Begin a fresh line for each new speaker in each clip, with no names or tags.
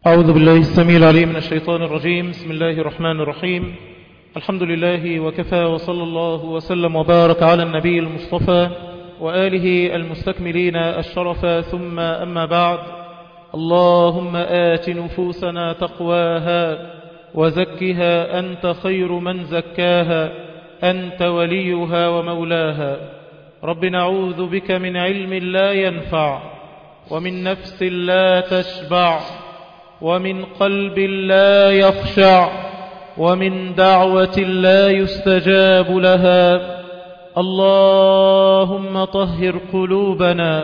أعوذ بالله السميع العليم من الشيطان الرجيم. بسم الله الرحمن الرحيم. الحمد لله وكفى، وصلى الله وسلم وبارك على النبي المصطفى وآله المستكملين الشرف، ثم أما بعد. اللهم آت نفوسنا تقواها وزكها أنت خير من زكاها، أنت وليها ومولاها. رب نعوذ بك من علم لا ينفع، ومن نفس لا تشبع، ومن قلب لا يخشع، ومن دعوة لا يستجاب لها. اللهم طهر قلوبنا،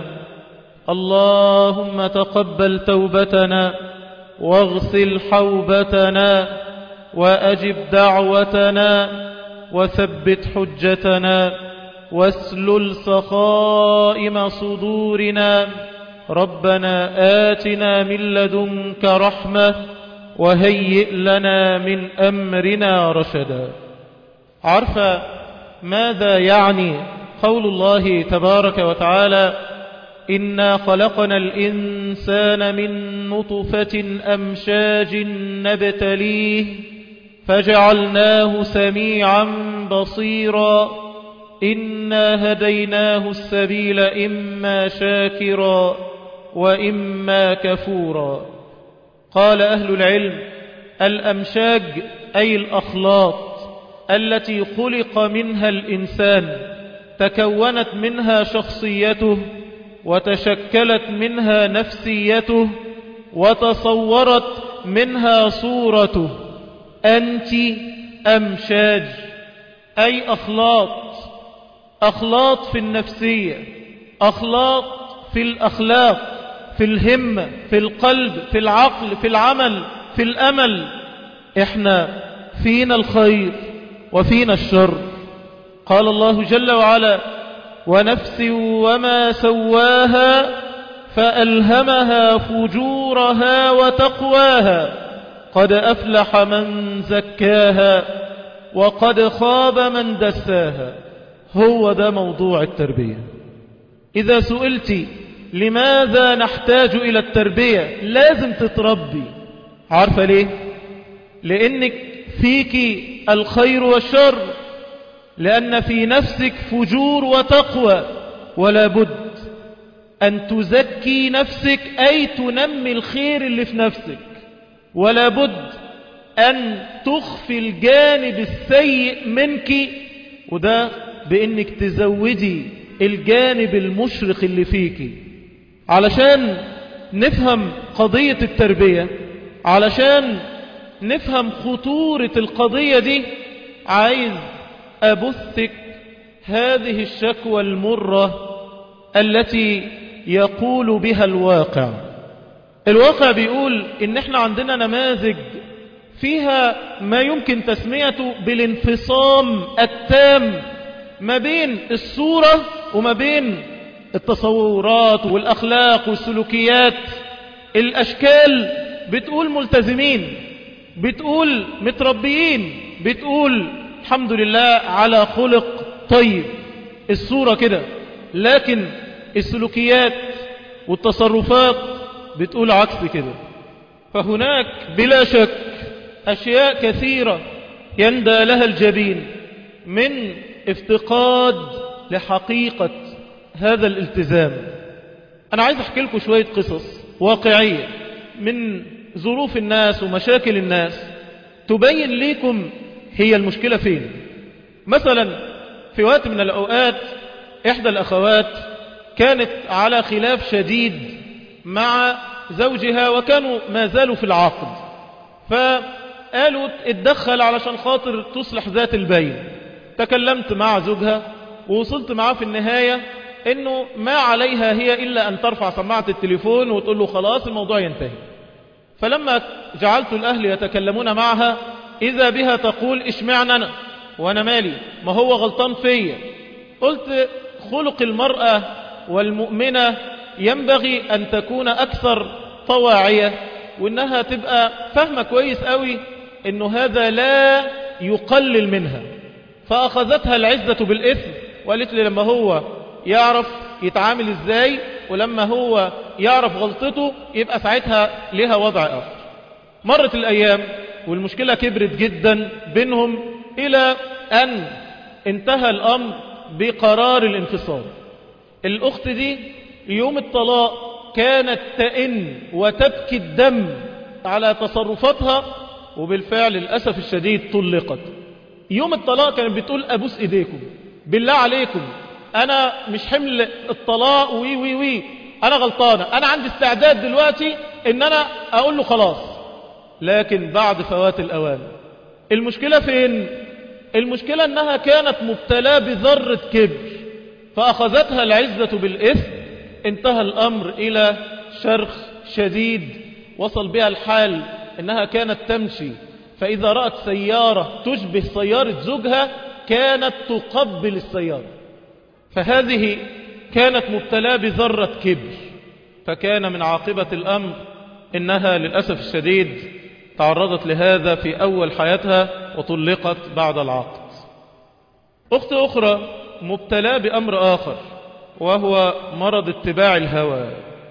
اللهم تقبل توبتنا، واغسل حوبتنا، وأجب دعوتنا، وثبت حجتنا، واسلل سخائم صدورنا. ربنا آتنا من لدنك رحمة، وهيئ لنا من أمرنا رشدا. عرف ماذا يعني قول الله تبارك وتعالى: إنا خلقنا الإنسان من نطفة أمشاج نبتليه فجعلناه سميعا بصيرا، إنا هديناه السبيل إما شاكرا وإما كفورا. قال أهل العلم: الأمشاج أي الأخلاط التي خلق منها الإنسان، تكونت منها شخصيته، وتشكلت منها نفسيته، وتصورت منها صورته. أنت أمشاج أي أخلاط، أخلاط في النفسية، أخلاط في الأخلاق، في الهمة، في القلب، في العقل، في العمل، في الأمل. إحنا فينا الخير وفينا الشر. قال الله جل وعلا: ونفس وما سواها فألهمها فجورها وتقواها، قد أفلح من زكاها وقد خاب من دساها. هو ده موضوع التربية. إذا سئلت لماذا نحتاج إلى التربية، لازم تتربي. عارفة ليه؟ لأنك فيك الخير والشر، لأن في نفسك فجور وتقوى، ولا بد أن تزكي نفسك، أي تنمي الخير اللي في نفسك، ولا بد أن تخفي الجانب السيء منك، وده بأنك تزودي الجانب المشرق اللي فيك. علشان نفهم قضية التربية، علشان نفهم خطورة القضية دي، عايز أبثك هذه الشكوى المرة التي يقول بها الواقع. الواقع بيقول إن احنا عندنا نماذج فيها ما يمكن تسميته بالانفصام التام ما بين الصورة وما بين التصورات والأخلاق والسلوكيات. الأشكال بتقول ملتزمين، بتقول متربيين، بتقول الحمد لله على خلق طيب، الصورة كده، لكن السلوكيات والتصرفات بتقول عكس كده. فهناك بلا شك أشياء كثيرة يندى لها الجبين من افتقاد لحقيقة هذا الالتزام. أنا عايز أحكي لكم شوية قصص واقعية من ظروف الناس ومشاكل الناس تبين لكم هي المشكلة فين. مثلا في وقت من الأوقات إحدى الأخوات كانت على خلاف شديد مع زوجها، وكانوا ما زالوا في العقد، فقالوا اتدخل علشان خاطر تصلح ذات البين. تكلمت مع زوجها ووصلت معاه في النهاية انه ما عليها هي الا ان ترفع سماعة التليفون وتقول له خلاص الموضوع ينتهي. فلما جعلت الاهل يتكلمون معها اذا بها تقول: اشمعنى انا وانا مالي، ما هو غلطان فيا. قلت: خلق المرأة والمؤمنة ينبغي ان تكون اكثر طواعية، وانها تبقى فاهمة كويس قوي انه هذا لا يقلل منها. فاخذتها العزة بالاثم وقالت لي: لما هو يعرف يتعامل ازاي، ولما هو يعرف غلطته يبقى ساعتها لها وضع آخر. مرت الأيام والمشكلة كبرت جدا بينهم إلى أن انتهى الأمر بقرار الانفصال. الأخت دي يوم الطلاق كانت تئن وتبكي الدم على تصرفاتها، وبالفعل للأسف الشديد طلقت. يوم الطلاق كانت بتقول أبوس إيديكم بالله عليكم، أنا مش حمل الطلاق وي وي وي، أنا غلطانة، أنا عندي استعداد دلوقتي إن أنا أقول له خلاص. لكن بعد فوات الأوان. المشكلة فين؟ المشكلة أنها كانت مبتلاه بذرة كبر، فأخذتها العزة بالإثم، انتهى الأمر إلى شرخ شديد وصل بها الحال أنها كانت تمشي، فإذا رأت سيارة تشبه سيارة زوجها كانت تقبل السيارة. فهذه كانت مبتلاه بذرة كبر، فكان من عاقبة الأمر إنها للأسف الشديد تعرضت لهذا في أول حياتها وطلقت بعد العقد. أخت أخرى مبتلاه بأمر آخر، وهو مرض اتباع الهوى،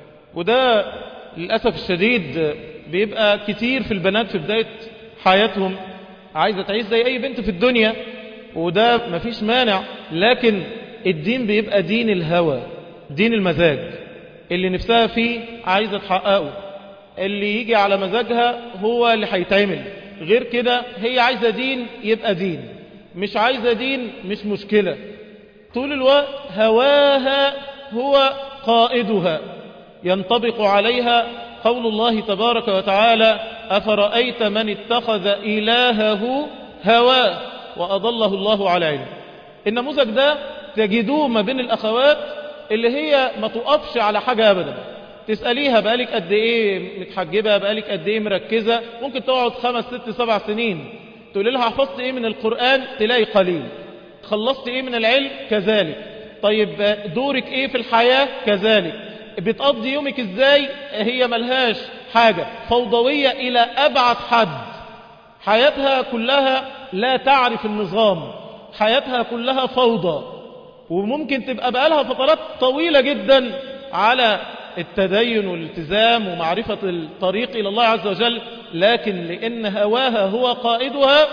وده للأسف الشديد بيبقى كتير في البنات في بداية حياتهم، عايزة تعيش زي أي بنت في الدنيا، وده مفيش مانع، لكن الدين بيبقى دين الهوى، دين المزاج، اللي نفسها فيه عايزة تحققه، اللي يجي على مزاجها هو اللي هيتعمل، غير كده هي عايزة دين يبقى دين، مش عايزة دين مش مشكلة. طول الوقت هواها هو قائدها، ينطبق عليها قول الله تبارك وتعالى: أفرأيت من اتخذ إلهه هواه وأضله الله على علم. النموذج ده تجدوه ما بين الأخوات اللي هي ما تقفش على حاجة أبدا، تسأليها بقالك قد إيه متحجبة، بقالك قد إيه مركزة، ممكن تقعد 5 6 7 سنين، تقول لها حفظت إيه من القرآن، تلاقي قليل، خلصت إيه من العلم، كذلك، طيب دورك إيه في الحياة، كذلك، بتقضي يومك إزاي، هي ملهاش حاجة، فوضوية إلى أبعد حد، حياتها كلها لا تعرف النظام، حياتها كلها فوضى، وممكن تبقى بقالها فترات طويلة جدا على التدين والالتزام ومعرفة الطريق إلى الله عز وجل، لكن لأن هواها هو قائدها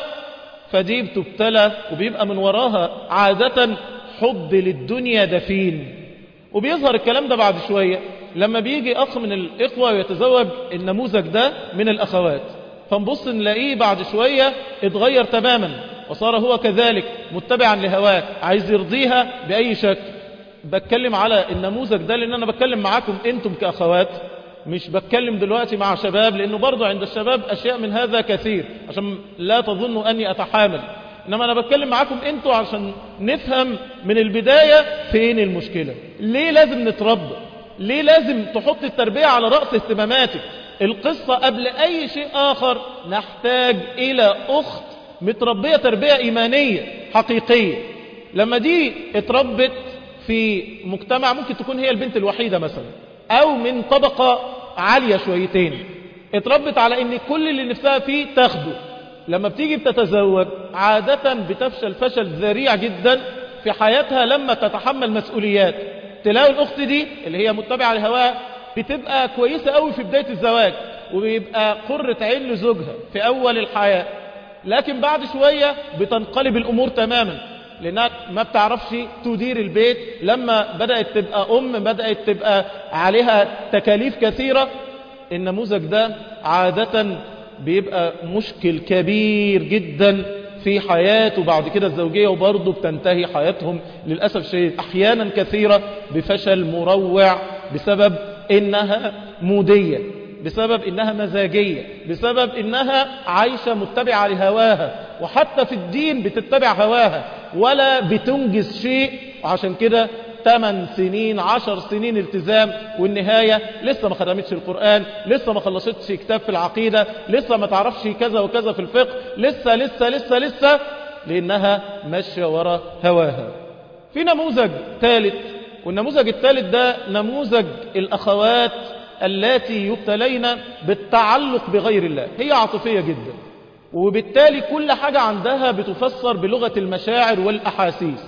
فدي بتبتلى، وبيبقى من وراها عادة حب للدنيا دفين. وبيظهر الكلام ده بعد شوية لما بيجي أخ من الإخوة ويتزوج النموذج ده من الأخوات، فنبص نلاقيه بعد شوية اتغير تماما، وصار هو كذلك متبعا لهواه، عايز يرضيها بأي شكل. بتكلم على النموذج ده لأن أنا بتكلم معاكم أنتم كأخوات، مش بتكلم دلوقتي مع شباب، لأنه برضو عند الشباب أشياء من هذا كثير، عشان لا تظنوا أني أتحامل، إنما أنا بتكلم معاكم أنتم عشان نفهم من البداية فين المشكلة، ليه لازم نتربى، ليه لازم تحط التربية على رأس اهتماماتك. القصة قبل أي شيء آخر نحتاج إلى أخت متربية تربية إيمانية حقيقية. لما دي اتربت في مجتمع ممكن تكون هي البنت الوحيدة مثلا، أو من طبقة عالية شويتين، اتربت على ان كل اللي نفسها فيه تاخده، لما بتيجي بتتزوج عادة بتفشل فشل ذريع جدا في حياتها لما تتحمل مسؤوليات. تلاقي الأخت دي اللي هي متبعة لهواها بتبقى كويسة قوي في بداية الزواج، وبيبقى قرة عين لزوجها في أول الحياة، لكن بعد شوية بتنقلب الأمور تماما، لأنها ما بتعرفش تدير البيت. لما بدأت تبقى بدأت تبقى عليها تكاليف كثيرة. النموذج ده عادة بيبقى مشكل كبير جدا في حياته بعد كده الزوجية، وبرضه بتنتهي حياتهم للأسف الشديد أحيانا كثيرة بفشل مروع، بسبب إنها مودية، بسبب إنها مزاجية، بسبب إنها عايشة متبعة لهواها، وحتى في الدين بتتبع هواها ولا بتنجز شيء. وعشان كده 8 سنين 10 سنين التزام، والنهاية لسه ما ختمتش القرآن، لسه ما خلصتش كتاب في العقيدة، لسه ما تعرفش كذا وكذا في الفقه، لسه لسه لسه لسه، لأنها ماشية وراء هواها. في نموذج ثالث، والنموذج الثالث ده نموذج الأخوات التي يبتلين بالتعلق بغير الله. هي عاطفية جدا، وبالتالي كل حاجة عندها بتفسر بلغة المشاعر والأحاسيس.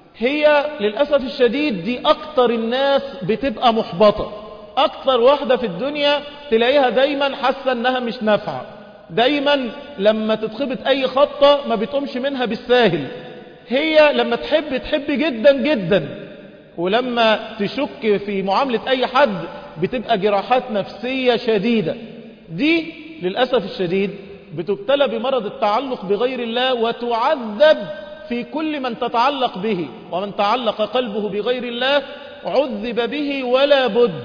هي للأسف الشديد دي أكتر الناس بتبقى محبطة، أكتر واحدة في الدنيا تلاقيها دايما حاسة أنها مش نافعة، دايما لما تتخبط أي خطة ما بتقومش منها بالساهل. هي لما تحب جدا جدا، ولما تشك في معاملة أي حد بتبقى جراحات نفسية شديدة. دي للأسف الشديد بتبتلى بمرض التعلق بغير الله، وتعذب في كل من تتعلق به، ومن تعلق قلبه بغير الله عذب به ولا بد.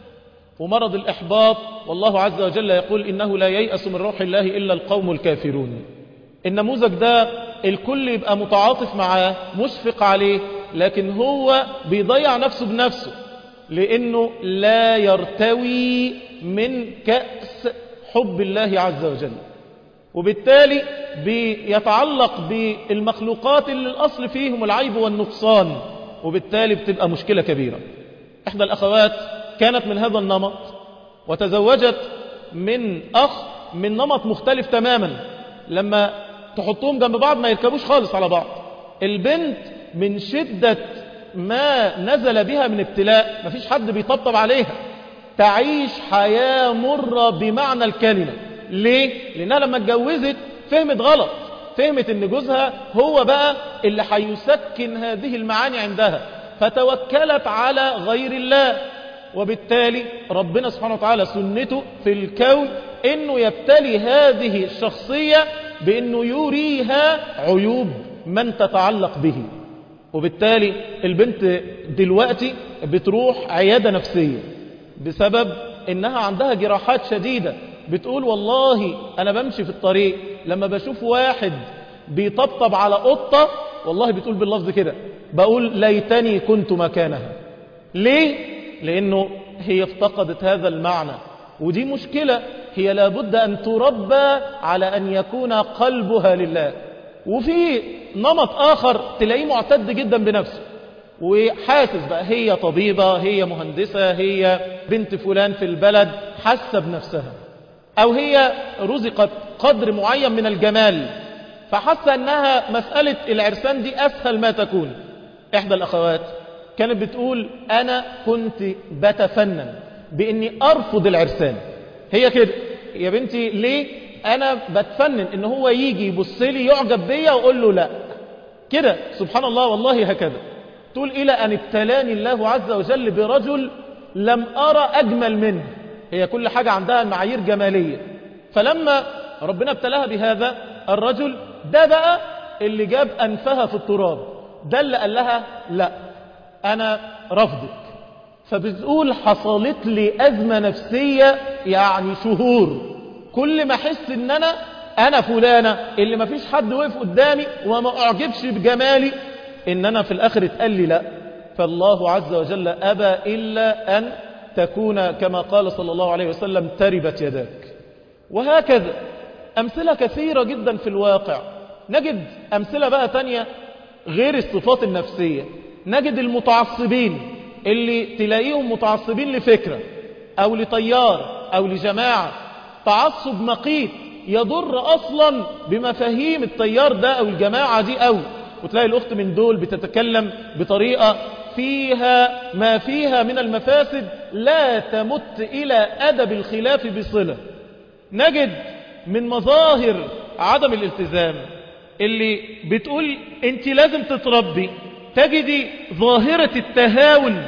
ومرض الإحباط، والله عز وجل يقول إنه لا ييأس من روح الله إلا القوم الكافرون. النموذج ده الكل يبقى متعاطف معاه، مشفق عليه، لكن هو بيضيع نفسه بنفسه، لأنه لا يرتوي من كأس حب الله عز وجل، وبالتالي بيتعلق بالمخلوقات اللي الأصل فيهم العيب والنقصان، وبالتالي بتبقى مشكلة كبيرة. إحدى الأخوات كانت من هذا النمط، وتزوجت من أخ من نمط مختلف تماما. لما تحطهم جنب بعض ما يركبوش خالص على بعض. البنت من شدة ما نزل بها من ابتلاء مفيش حد بيطبطب عليها، تعيش حياة مرة بمعنى الكلمة. ليه؟ لأنها لما اتجوزت فهمت غلط، فهمت ان جوزها هو بقى اللي هيسكن هذه المعاني عندها، فتوكلت على غير الله. وبالتالي ربنا سبحانه وتعالى سنته في الكون انه يبتلي هذه الشخصية بانه يريها عيوب من تتعلق به. وبالتالي البنت دلوقتي بتروح عيادة نفسية بسبب انها عندها جراحات شديدة. بتقول والله انا بمشي في الطريق لما بشوف واحد بيطبطب على قطة، والله بتقول باللفظ كده، بقول ليتني كنت مكانها. ليه؟ لانه هي افتقدت هذا المعنى، ودي مشكلة. هي لابد ان تربى على ان يكون قلبها لله. وفي نمط اخر تلاقيه معتد جدا بنفسه، وحاسس بقى هي طبيبة، هي مهندسة، هي بنت فلان في البلد، حاسة بنفسها، او هي رزقت قدر معين من الجمال، فحاسة انها مسألة العرسان دي اسهل ما تكون. احدى الاخوات كانت بتقول انا كنت بتفنن باني ارفض العرسان. هي كده يا بنتي، ليه؟ انا بتفنن ان هو يجي يبص لي يعجب بيا واقول له لا. كده سبحان الله، والله هكذا. تقول الى ان ابتلاني الله عز وجل برجل لم ارى اجمل منه. هي كل حاجة عندها معايير جمالية، فلما ربنا ابتلاها بهذا الرجل ده بقى اللي جاب أنفها في التراب، ده اللي قال لها لا أنا رفضك. فبتقول حصلت لي أزمة نفسية يعني شهور، كل ما أحس إن أنا فلانة اللي ما فيش حد وقف قدامي وما أعجبش بجمالي، إن أنا في الآخر اتقال لي لا. فالله عز وجل أبى إلا أن تكون كما قال صلى الله عليه وسلم تربت يداك. وهكذا أمثلة كثيرة جدا في الواقع. نجد أمثلة بقى تانية غير الصفات النفسية. نجد المتعصبين اللي تلاقيهم متعصبين لفكرة أو لطيار أو لجماعة، تعصب مقيت يضر أصلا بمفاهيم الطيار ده أو الجماعة دي، أو وتلاقي الأخت من دول بتتكلم بطريقة فيها ما فيها من المفاسد لا تمت إلى أدب الخلاف بصلة. نجد من مظاهر عدم الالتزام اللي بتقول انت لازم تتربي، تجدي ظاهرة التهاون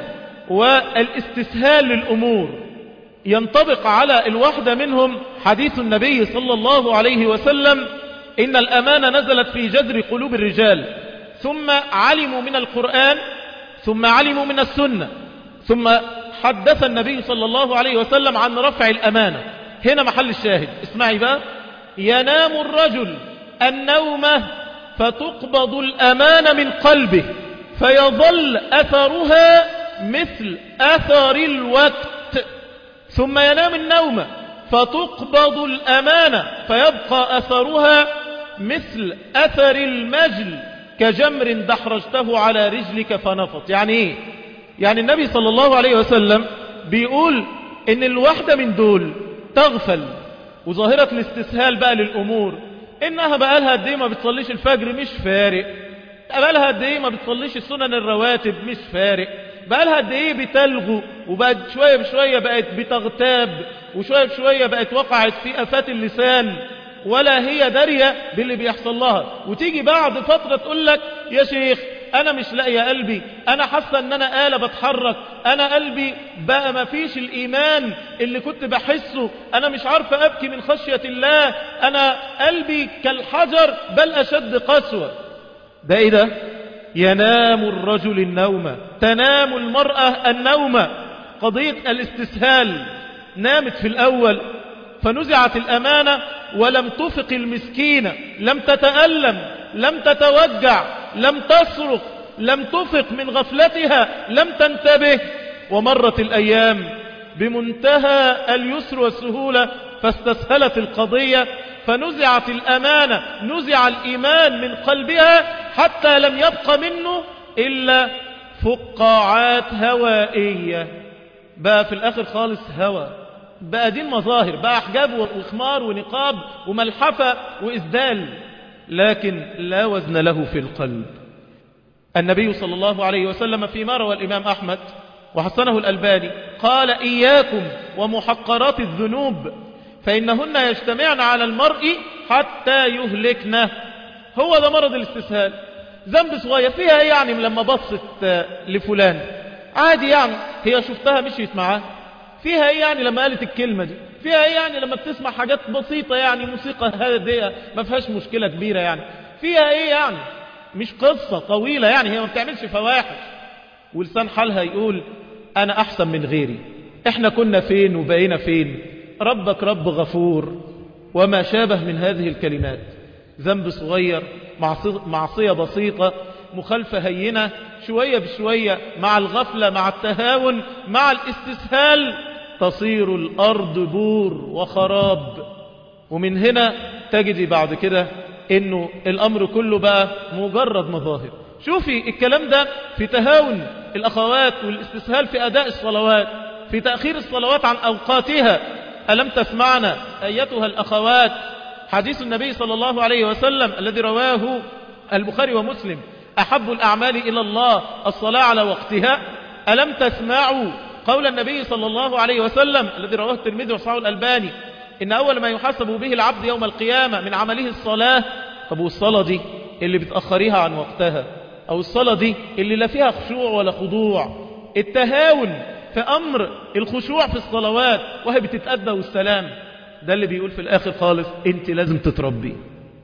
والاستسهال للأمور. ينطبق على الواحدة منهم حديث النبي صلى الله عليه وسلم إن الأمانة نزلت في جذر قلوب الرجال، ثم علموا من القرآن، ثم علموا من السنة، ثم حدث النبي صلى الله عليه وسلم عن رفع الأمانة. هنا محل الشاهد، اسمعي بقى. ينام الرجل النومة فتقبض الأمانة من قلبه فيظل أثرها مثل أثر الوقت، ثم ينام النوم فتقبض الأمانة فيبقى أثرها مثل أثر المجل كجمر دحرجته على رجلك فنفط. يعني ايه؟ يعني النبي صلى الله عليه وسلم بيقول ان الواحدة من دول تغفل، وظاهرة الاستسهال بقى للأمور، انها بقى لها قد ايه ما بتصليش الفجر مش فارق، بقى لها قد ايه ما بتصليش السنن الرواتب مش فارق، بقى لها قد ايه بتلغو، وبقت شوية بشوية بقت بتغتاب، وشوية بشوية بقت وقعت في آفات اللسان. ولا هي دارية باللي بيحصل لها، وتيجي بعد فترة تقول لك يا شيخ أنا مش لاقية قلبي، أنا حاسة أن أنا آلة بتحرك، أنا قلبي بقى ما فيش الإيمان اللي كنت بحسه، أنا مش عارفة أبكي من خشية الله، أنا قلبي كالحجر بل أشد قسوة. ده إيه ده؟ ينام الرجل النوم، تنام المرأة النوم. قضية الاستسهال، نامت في الأول فنزعت الأمانة ولم تفق المسكينة، لم تتألم، لم تتوجع، لم تصرخ، لم تفق من غفلتها، لم تنتبه، ومرت الأيام بمنتهى اليسر والسهولة فاستسهلت القضية، فنزعت الأمانة، نزع الإيمان من قلبها حتى لم يبق منه إلا فقاعات هوائية. بقى في الآخر خالص هوى، بقى دين مظاهر، بقى حجاب وخمار ونقاب وملحفة وإسدال، لكن لا وزن له في القلب. النبي صلى الله عليه وسلم فيما روى الإمام أحمد وحسنه الألباني قال: إياكم ومحقرات الذنوب فإنهن يجتمعن على المرء حتى يهلكنه. هو ده مرض الاستسهال. ذنب صغير فيها ايه يعني لما بصت لفلان عادي يعني، هي شفتها مشيت معاه، فيها ايه يعني لما قالت الكلمة دي، فيها ايه يعني لما بتسمع حاجات بسيطة يعني موسيقى هادئة ما فيهاش مشكلة كبيرة يعني، فيها ايه يعني، مش قصة طويلة يعني، هي ما بتعملش فواحش. ولسان حالها يقول أنا أحسن من غيري، إحنا كنا فين وبقينا فين، ربك رب غفور، وما شابه من هذه الكلمات. ذنب صغير، معصية بسيطة، مخالفة هينة، شوية بشوية مع الغفلة، مع التهاون، مع الاستسهال تصير الأرض بور وخراب. ومن هنا تجدي بعد كده إنه الأمر كله بقى مجرد مظاهر. شوفي الكلام ده في تهاون الأخوات والاستسهال في أداء الصلوات، في تأخير الصلوات عن أوقاتها. ألم تسمعنا أيتها الأخوات حديث النبي صلى الله عليه وسلم الذي رواه البخاري ومسلم: أحب الأعمال إلى الله الصلاة على وقتها. ألم تسمعوا قول النبي صلى الله عليه وسلم الذي رواه الترمذي وصححه الألباني: إن أول ما يحاسب به العبد يوم القيامة من عمله الصلاة. طب والصلاة دي اللي بتأخريها عن وقتها، أو الصلاة دي اللي لا فيها خشوع ولا خضوع، التهاون في أمر الخشوع في الصلوات وهي بتتأدى والسلام، ده اللي بيقول في الآخر خالص أنت لازم تتربي.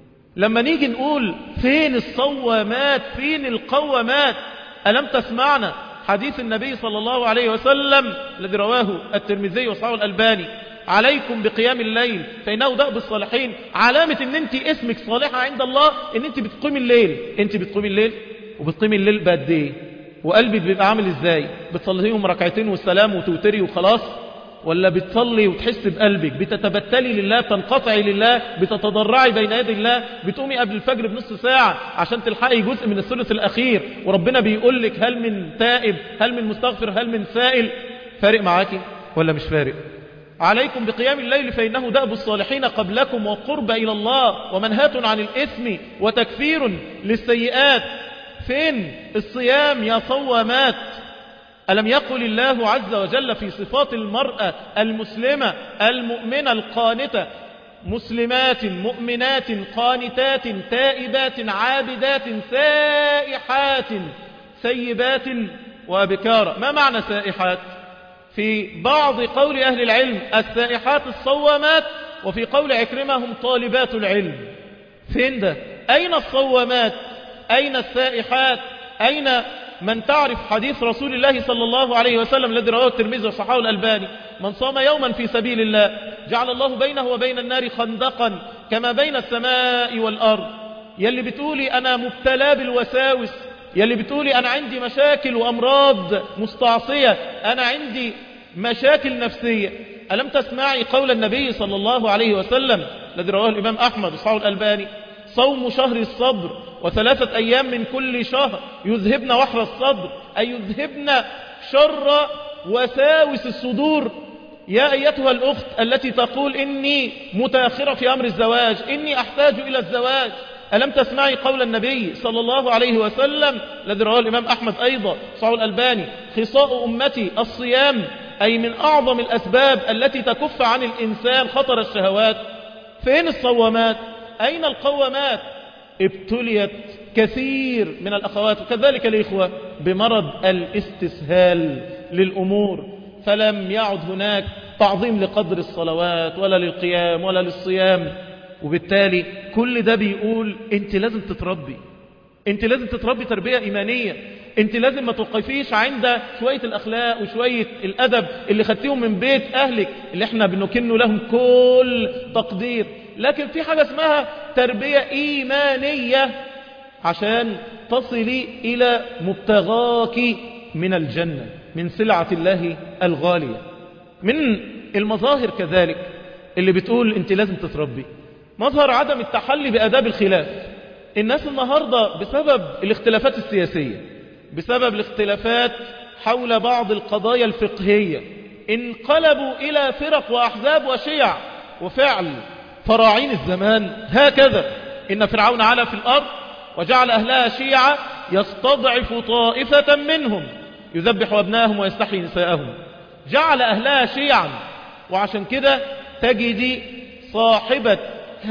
لما نيجي نقول فين الصوامات، فين القوامات، ألم تسمعنا حديث النبي صلى الله عليه وسلم الذي رواه الترمذي وصححه الألباني: عليكم بقيام الليل فإنه دأب الصالحين. علامة ان انت اسمك صالحة عند الله ان انت بتقومي الليل. انت بتقومي الليل، وبتقومي الليل بقد ايه، وقلبك بيبقى عامل ازاي؟ بتصليهم ركعتين والسلام وتوتري وخلاص، ولا بتصلي وتحس بقلبك بتتبتلي لله، بتنقطعي لله، بتتضرعي بين يدي الله، بتقومي قبل الفجر بنص ساعة عشان تلحقي جزء من الثلث الأخير، وربنا بيقول لك هل من تائب، هل من مستغفر، هل من سائل؟ فارق معاكي ولا مش فارق؟ عليكم بقيام الليل فإنه دأب الصالحين قبلكم وقرب إلى الله ومنهاة عن الإثم وتكفير للسيئات. فين الصيام يا صوامات؟ ألم يقل الله عز وجل في صفات المرأة المسلمة المؤمنة القانتة: مسلمات مؤمنات قانتات تائبات عابدات سائحات ثيبات وأبكارا. ما معنى سائحات؟ في بعض قول أهل العلم السائحات الصوامات، وفي قول عكرمة هم طالبات العلم. فين ده؟ أين الصوامات؟ أين السائحات؟ أين من تعرف حديث رسول الله صلى الله عليه وسلم الذي رواه الترمذي وصححه الألباني: من صام يوما في سبيل الله جعل الله بينه وبين النار خندقا كما بين السماء والأرض. يلي بتقولي أنا مبتلى بالوساوس، يلي بتقولي أنا عندي مشاكل وأمراض مستعصية، أنا عندي مشاكل نفسية، ألم تسمعي قول النبي صلى الله عليه وسلم الذي رواه الإمام أحمد وصححه الألباني: صوم شهر الصبر و3 أيام من كل شهر يذهبن وحر الصدر، أي يذهبن شر وساوس الصدور. يا أيتها الأخت التي تقول إني متأخرة في أمر الزواج، إني أحتاج إلى الزواج، ألم تسمعي قول النبي صلى الله عليه وسلم الذي رواه الإمام أحمد أيضا صححه الألباني: خصاء أمتي الصيام، أي من أعظم الأسباب التي تكف عن الإنسان خطر الشهوات. فين الصوامات؟ أين القوامات؟ ابتليت كثير من الأخوات وكذلك الإخوة بمرض الاستسهال للأمور، فلم يعد هناك تعظيم لقدر الصلوات ولا للقيام ولا للصيام. وبالتالي كل ده بيقول انت لازم تتربي، انت لازم تتربي تربية إيمانية، انت لازم ما توقفيش عند شوية الأخلاق وشوية الأدب اللي خدتيهم من بيت أهلك اللي احنا بنكن لهم كل تقدير، لكن في حاجة اسمها تربية إيمانية عشان تصلي إلى مبتغاك من الجنة، من سلعة الله الغالية. من المظاهر كذلك اللي بتقول انت لازم تتربي مظهر عدم التحلي بآداب الخلاف. الناس النهاردة بسبب الاختلافات السياسية، بسبب الاختلافات حول بعض القضايا الفقهية، انقلبوا إلى فرق وأحزاب وشيع. وفعل فراعين الزمان هكذا، إن فرعون علا في الأرض وجعل أهلها شيعا يستضعف طائفة منهم يذبح أبناءهم ويستحيي نساءهم، جعل أهلها شيعا. وعشان كده تجدي صاحبة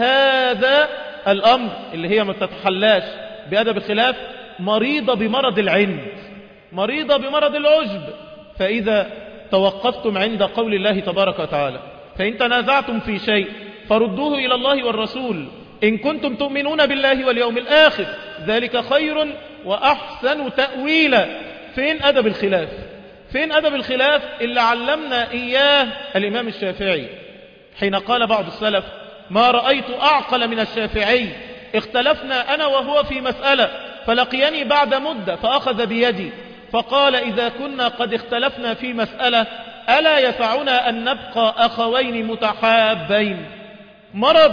هذا الأمر اللي هي ما تتحلاش بأدب الخلاف مريضة بمرض العند، مريضة بمرض العجب. فإذا توقفتم عند قول الله تبارك وتعالى فإن تنازعتم في شيء فردوه إلى الله والرسول إن كنتم تؤمنون بالله واليوم الآخر ذلك خير وأحسن تأويلا. فين أدب الخلاف؟ فين أدب الخلاف اللي علمنا إياه الإمام الشافعي حين قال بعض السلف ما رأيت أعقل من الشافعي، اختلفنا أنا وهو في مسألة فلقيني بعد مدة فأخذ بيدي فقال إذا كنا قد اختلفنا في مسألة ألا يسعنا أن نبقى أخوين متحابين. مرض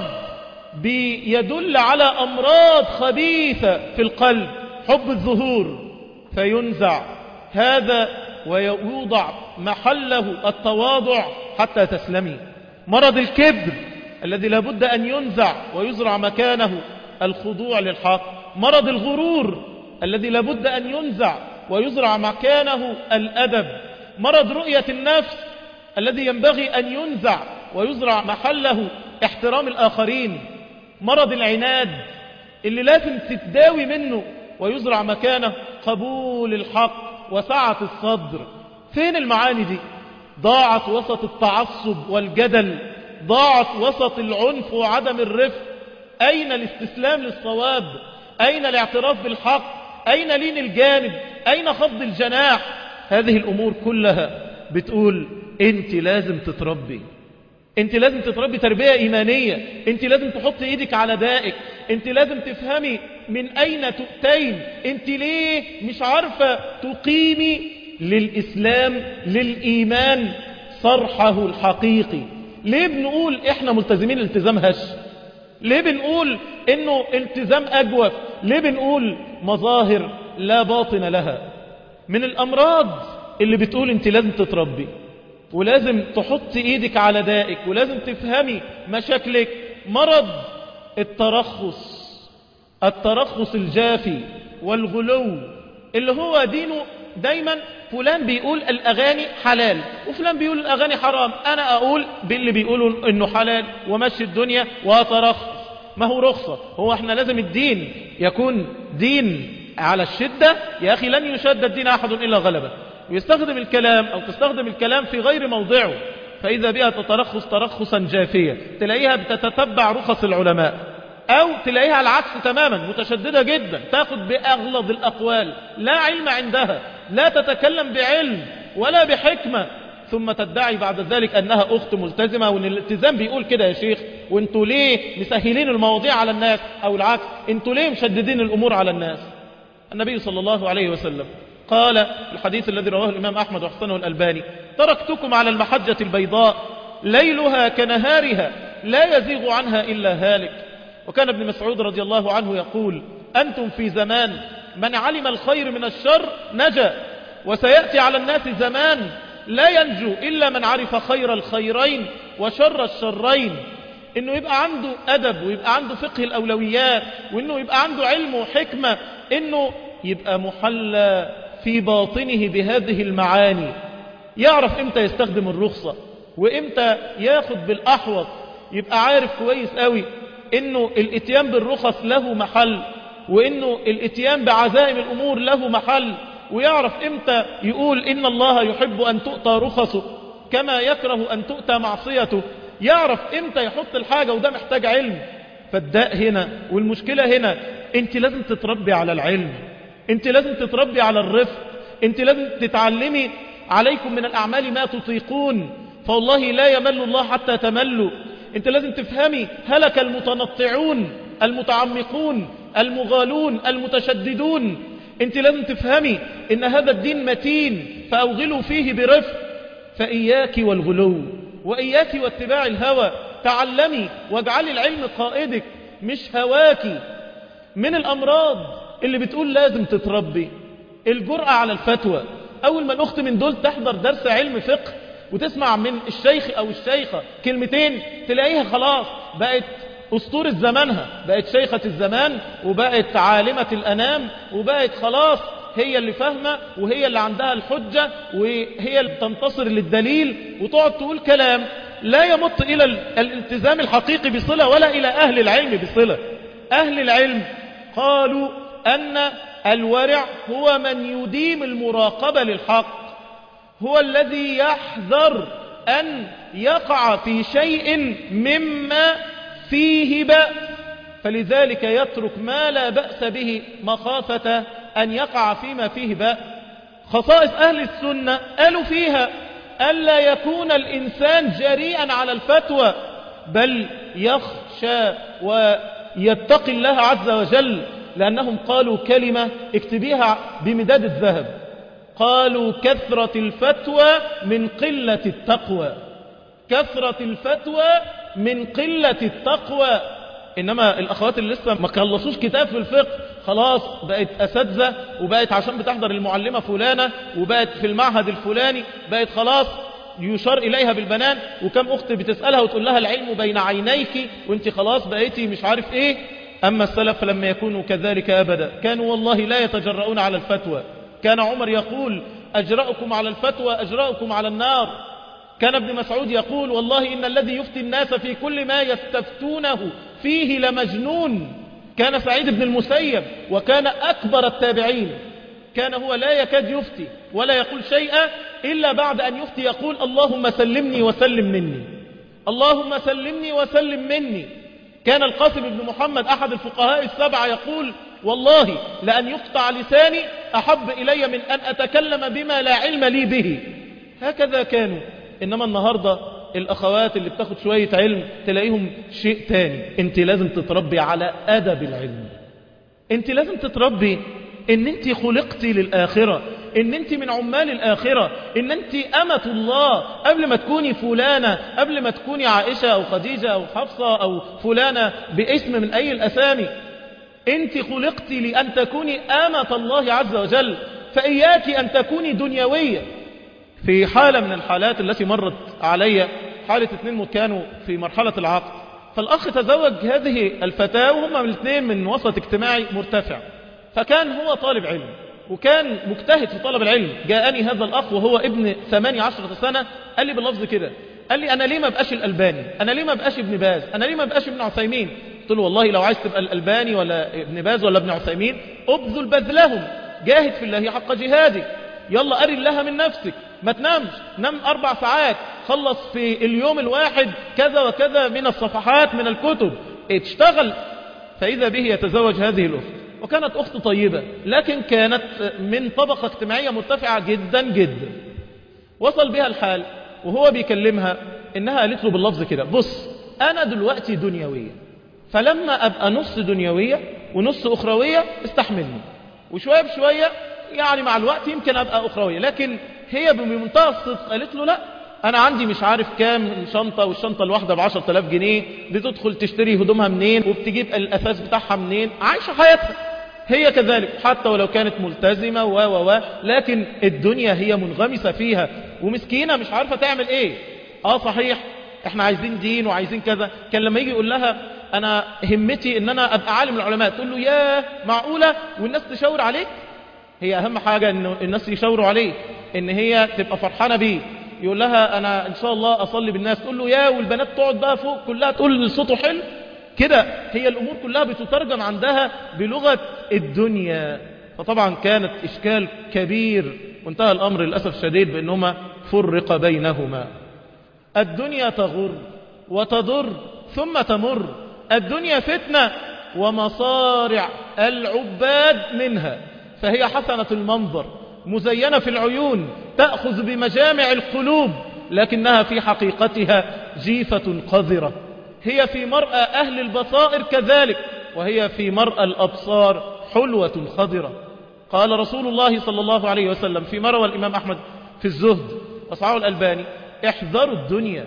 بيدل على أمراض خبيثة في القلب، حب الظهور فينزع هذا ويوضع محله التواضع حتى تسلمي. مرض الكبر الذي لابد أن ينزع ويزرع مكانه الخضوع للحق. مرض الغرور الذي لابد أن ينزع ويزرع مكانه الأدب. مرض رؤية النفس الذي ينبغي أن ينزع ويزرع محله احترام الآخرين. مرض العناد اللي لازم تتداوي منه ويزرع مكانه قبول الحق وسعة الصدر. فين المعاني دي؟ ضاعت وسط التعصب والجدل، ضاعت وسط العنف وعدم الرفق. أين الاستسلام للصواب؟ أين الاعتراف بالحق؟ أين لين الجانب؟ أين خفض الجناح؟ هذه الأمور كلها بتقول أنت لازم تتربي، أنت لازم تتربي تربية إيمانية، أنت لازم تحط إيدك على دائك، أنت لازم تفهمي من أين تؤتين، أنت ليه مش عارفة تقيمي للإسلام للإيمان صرحه الحقيقي. ليه بنقول إحنا ملتزمين التزام هش؟ ليه بنقول إنه التزام أجوف؟ ليه بنقول مظاهر لا باطن لها؟ من الأمراض اللي بتقول أنت لازم تتربي ولازم تحط إيدك على دائك ولازم تفهمي مشاكلك مرض الترخص، الترخص الجافي والغلو اللي هو دينه دايما فلان بيقول الأغاني حلال وفلان بيقول الأغاني حرام، أنا أقول باللي بيقولوا إنه حلال ومشي الدنيا وترخص. ما هو رخصة؟ هو احنا لازم الدين يكون دين على الشدة؟ يا أخي لن يشد الدين أحد إلا غلبه. ويستخدم الكلام أو تستخدم الكلام في غير موضعه، فإذا بها تترخص ترخصا جافية، تلاقيها بتتتبع رخص العلماء، أو تلاقيها العكس تماما متشددة جدا، تأخذ بأغلظ الأقوال، لا علم عندها، لا تتكلم بعلم ولا بحكمة، ثم تدعي بعد ذلك أنها أخت ملتزمة وأن الالتزام بيقول كده يا شيخ، وانتوا ليه مسهلين المواضيع على الناس؟ أو العكس، انتوا ليه مشددين الأمور على الناس؟ النبي صلى الله عليه وسلم قال الحديث الذي رواه الإمام أحمد وحسنه الألباني تركتكم على المحجة البيضاء ليلها كنهارها لا يزيغ عنها إلا هالك. وكان ابن مسعود رضي الله عنه يقول أنتم في زمان من علم الخير من الشر نجا، وسيأتي على الناس زمان لا ينجو إلا من عرف خير الخيرين وشر الشرين. إنه يبقى عنده أدب ويبقى عنده فقه الأولويات وإنه يبقى عنده علم وحكمة، إنه يبقى محلى في باطنه بهذه المعاني، يعرف إمتى يستخدم الرخصة وإمتى ياخد بالأحوط، يبقى عارف كويس قوي انه الاتيان بالرخص له محل، وانه الاتيان بعزائم الامور له محل، ويعرف امتى يقول ان الله يحب ان تؤتى رخصه كما يكره ان تؤتى معصيته، يعرف امتى يحط الحاجة، وده محتاج علم. فالداء هنا والمشكلة هنا، انت لازم تتربي على العلم، انت لازم تتربي على الرفق، انت لازم تتعلمي عليكم من الأعمال ما تطيقون، فوالله لا يمل الله حتى تملوا. انت لازم تفهمي هلك المتنطعون المتعمقون المغالون المتشددون. انت لازم تفهمي ان هذا الدين متين فأوغلوا فيه برفق. فإياك والغلو وإياك واتباع الهوى، تعلمي واجعلي العلم قائدك مش هواكي. من الأمراض اللي بتقول لازم تتربي الجرأة على الفتوى. أول ما الأخت من دول تحضر درس علم فقه وتسمع من الشيخ أو الشيخة كلمتين تلاقيها خلاص بقت أسطورة زمانها، بقت شيخة الزمان، وبقت عالمة الأنام، وبقت خلاص هي اللي فاهمة وهي اللي عندها الحجة وهي اللي تنتصر للدليل، وتقعد تقول كلام لا يمت إلى الالتزام الحقيقي بصلة ولا إلى أهل العلم بصلة. أهل العلم قالوا أن الورع هو من يديم المراقبة للحق، هو الذي يحذر أن يقع في شيء مما فيه بأس، فلذلك يترك ما لا بأس به مخافة أن يقع فيما فيه بأس. خصائص أهل السنة قالوا فيها ألا يكون الإنسان جريئا على الفتوى، بل يخشى ويتقي الله عز وجل، لأنهم قالوا كلمة اكتبيها بمداد الذهب، قالوا كثرة الفتوى من قلة التقوى، كثرة الفتوى من قلة التقوى. إنما الأخوات اللي لسه ما خلصوش كتاب في الفقه خلاص بقت أساتذة، وبقت عشان بتحضر المعلمة فلانة، وبقت في المعهد الفلاني، بقت خلاص يشار إليها بالبنان، وكم أخت بتسألها وتقول لها العلم بين عينيك، وانت خلاص بقيتي مش عارف ايه. أما السلف لما يكونوا كذلك أبدا، كانوا والله لا يتجرؤون على الفتوى. كان عمر يقول أجرأكم على الفتوى أجرأكم على النار. كان ابن مسعود يقول والله إن الذي يفتي الناس في كل ما يستفتونه فيه لمجنون. كان سعيد بن المسيب وكان أكبر التابعين، كان هو لا يكاد يفتي ولا يقول شيئا إلا بعد أن يفتي يقول اللهم سلمني وسلم مني، اللهم سلمني وسلم مني. كان القاسم بن محمد أحد الفقهاء السبعة يقول والله لأن يقطع لساني أحب إلي من أن أتكلم بما لا علم لي به. هكذا كانوا. إنما النهاردة الأخوات اللي بتاخد شوية علم تلاقيهم شيء تاني. انت لازم تتربي على أدب العلم، انت لازم تتربي ان انت خلقتي للآخرة، ان انت من عمال الآخرة، ان انت أمة الله قبل ما تكوني فلانة، قبل ما تكوني عائشة أو خديجة أو حفصة أو فلانة باسم من أي الأسامي. انت خلقتي لأن تكوني أمة الله عز وجل، فإياك أن تكوني دنيوية. في حالة من الحالات التي مرت علي، حالة اتنين كانوا في مرحلة العقد، فالأخ تزوج هذه الفتاة وهما الاثنين من وسط اجتماعي مرتفع، فكان هو طالب علم وكان مجتهد في طلب العلم. جاءني هذا الأخ وهو ابن 18 سنة، قال لي باللفظ كده، قال لي أنا ليه ما بقاش الألباني، أنا ليه ما بقاش ابن باز، أنا ليه ما بقاش ابن عثيمين. قلت له والله لو عايز تبقى الألباني ولا ابن باز ولا ابن عثيمين ابذل بذلهم، جاهد في الله حق جهادك، يلا أري الله من نفسك، ما تنامش، نام 4 ساعات، خلص في اليوم الواحد كذا وكذا من الصفحات من الكتب، اشتغل. فإذا به يتزوج هذه الأخت، وكانت أخت طيبة لكن كانت من طبقة اجتماعية مرتفعة جدا جدا. وصل بها الحال وهو بيكلمها إنها قالت له باللفظ كده بص أنا دلوقتي دنيوية، فلما أبقى نص دنيوية ونص أخروية استحملني، وشوية بشوية يعني مع الوقت يمكن أبقى أخروية. لكن هي بمنتهى الصدق قالت له لا، أنا عندي مش عارف كام شنطة، والشنطة الواحدة ب10,000 جنيه، بتدخل تشتري هدومها منين وبتجيب الأساس بتاعها منين، عايشة حياتها هي كذلك حتى ولو كانت ملتزمة لكن الدنيا هي منغمسة فيها ومسكينة مش عارفة تعمل ايه. صحيح احنا عايزين دين وعايزين كذا. كان لما يجي يقول لها انا همتي ان انا ابقى عالم العلماء، تقول له يا معقولة والناس تشاور عليك؟ هي اهم حاجة ان الناس يشاوروا عليه، ان هي تبقى فرحانة بيه، يقول لها أنا إن شاء الله أصلي بالناس، تقول له يا، والبنات تقعد بقى فوق كلها تقول صوته حلو كده. هي الأمور كلها بتترجم عندها بلغة الدنيا. فطبعا كانت إشكال كبير، وانتهى الأمر للأسف الشديد بأنهما فرق بينهما. الدنيا تغر وتضر ثم تمر. الدنيا فتنة ومصارع العباد منها، فهي حسنة المنظر مزينة في العيون تأخذ بمجامع القلوب، لكنها في حقيقتها جيفة قذرة. هي في مرأى أهل البصائر كذلك، وهي في مرأى الأبصار حلوة خضرة. قال رسول الله صلى الله عليه وسلم فيما روى الإمام أحمد في الزهد وصححه الألباني: احذروا الدنيا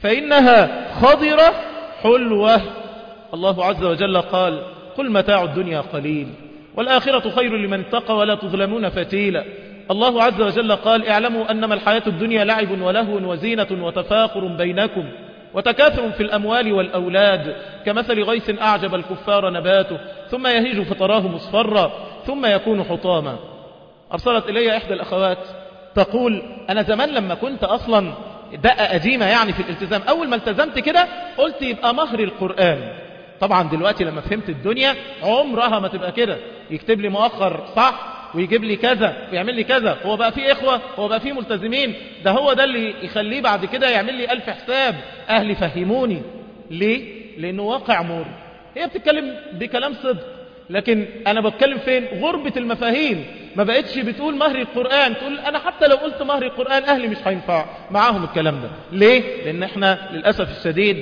فإنها خضرة حلوة. الله عز وجل قال: قل متاع الدنيا قليل والآخرة خير لمن اتقى ولا تظلمون فتيلا. الله عز وجل قال: اعلموا أنما الحياة الدنيا لعب ولهو وزينة وتفاخر بينكم وتكاثر في الأموال والأولاد كمثل غيث أعجب الكفار نباته ثم يهيج فتراه مصفرا ثم يكون حطاما. أرسلت إلي إحدى الأخوات تقول: أنا زمان لما كنت أصلا دقة قديمة يعني في الالتزام، أول ما التزمت كده قلت يبقى مهر القرآن. طبعا دلوقتي لما فهمت الدنيا عمرها ما تبقى كده، يكتب لي مؤخر صح ويجيب لي كذا ويعمل لي كذا، هو بقى فيه إخوة، هو بقى فيه ملتزمين، ده هو ده اللي يخليه بعد كده يعمل لي 1000 حساب. أهلي فهموني ليه؟ لأنه واقع مر. هي بتتكلم بكلام صدق، لكن أنا بتكلم فين؟ غربة المفاهيم. ما بقتش بتقول مهر القرآن، تقول أنا حتى لو قلت مهر القرآن أهلي مش هينفع معاهم الكلام ده. ليه؟ لأن احنا للأسف الشديد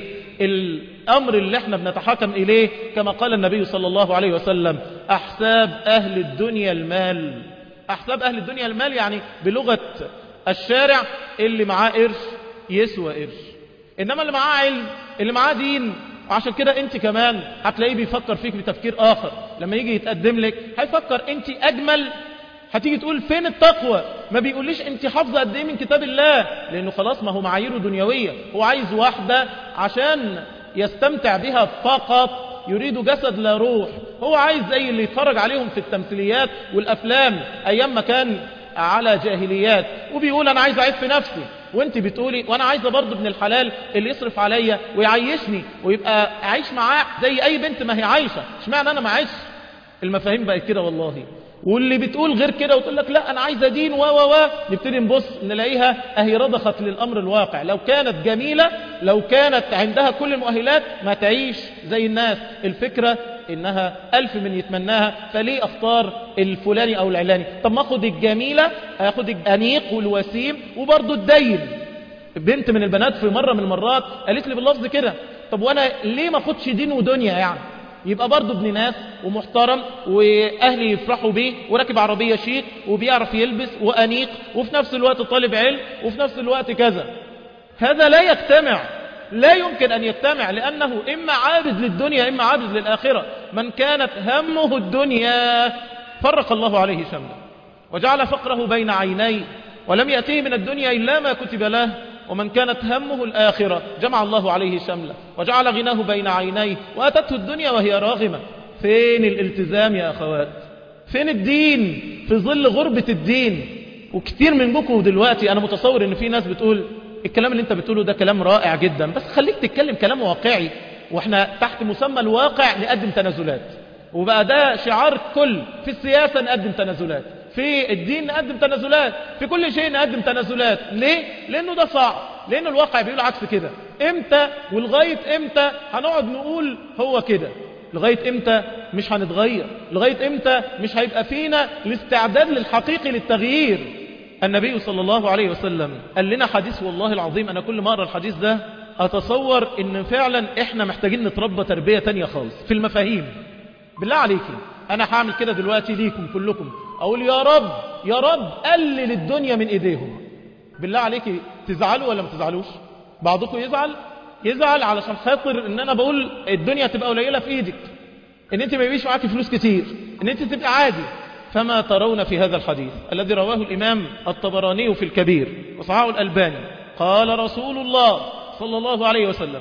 الأمر اللي احنا بنتحاكم إليه كما قال النبي صلى الله عليه وسلم: أحساب أهل الدنيا المال. أحساب أهل الدنيا المال يعني بلغة الشارع اللي معاه قرش يسوى قرش، إنما اللي معاه علم، اللي معاه دين. وعشان كده انت كمان هتلاقيه بيفكر فيك بتفكير آخر. لما يجي يتقدم لك هيفكر انت أجمل، هتيجي تقول فين التقوى؟ ما بيقوليش انت حافظه قد ايه من كتاب الله، لانه خلاص ما هو معاييره دنيويه. هو عايز واحده عشان يستمتع بها فقط، يريد جسد لا روح. هو عايز زي اللي يتفرج عليهم في التمثيليات والافلام ايام ما كان على جاهليات، وبيقول انا عايز اعيش في نفسي، وانت بتقولي وانا عايزه برضه ابن الحلال اللي يصرف عليا ويعيشني ويبقى اعيش معاه زي اي بنت ما هي عايشه. اشمعنى انا ما اعيش؟ المفاهيم بقت كده والله. واللي بتقول غير كده وتقول لك لا انا عايزه دين نبتدي نبص نلاقيها اهي رضخت للامر الواقع. لو كانت جميله، لو كانت عندها كل المؤهلات، ما تعيش زي الناس. الفكره انها 1000 من يتمناها، فليه اختار الفلاني او العلاني؟ طب ما اخد الجميله، اخد الانيق والوسيم وبرضه الدين. بنت من البنات في مره من المرات قالت لي باللفظ كده: طب وانا ليه ما اخدش دين ودنيا؟ يعني يبقى برضه ابن ناس ومحترم واهلي يفرحوا بيه وراكب عربيه شيك وبيعرف يلبس وانيق وفي نفس الوقت طالب علم وفي نفس الوقت كذا. هذا لا يجتمع، لا يمكن ان يجتمع، لانه اما عابد للدنيا اما عابد للاخره. من كانت همه الدنيا فرق الله عليه شمله وجعل فقره بين عينيه ولم يأتيه من الدنيا إلا ما كتب له. ومن كانت همه الآخرة جمع الله عليه شمله وجعل غناه بين عينيه وأتته الدنيا وهي راغمة. فين الالتزام يا أخوات؟ فين الدين في ظل غربة الدين؟ وكتير منكم دلوقتي أنا متصور إن في ناس بتقول الكلام اللي انت بتقوله ده كلام رائع جدا، بس خليك تتكلم كلام واقعي. واحنا تحت مسمى الواقع نقدم تنازلات، وبقى ده شعار الكل. في السياسة نقدم تنازلات، في الدين نقدم تنازلات، في كل شيء نقدم تنازلات. ليه؟ لأنه ده صعب، لأن الواقع بيقول عكس كده. امتى ولغاية امتى هنقعد نقول هو كده؟ لغاية امتى مش هنتغير؟ لغاية امتى مش هيبقى فينا الاستعداد للحقيقي للتغيير؟ النبي صلى الله عليه وسلم قال لنا حديث والله العظيم، أنا كل ما أقرأ الحديث ده أتصور إن فعلا إحنا محتاجين نتربى تربية تانية خالص في المفاهيم. بالله عليكم أنا هعمل كده دلوقتي ليكم كلكم، أقول يا رب يا رب قلل الدنيا من إيديهم. بالله عليك تزعلوا ولا ما تزعلوش؟ بعضكم يزعل علشان خاطر إن أنا بقول الدنيا تبقى قليلة في إيدك، إن أنت ما يبيش معاكي فلوس كتير، إن أنت تبقى عادي. فما ترون في هذا الحديث الذي رواه الإمام الطبراني في الكبير وصححه الألباني؟ قال رسول الله صلى الله عليه وسلم: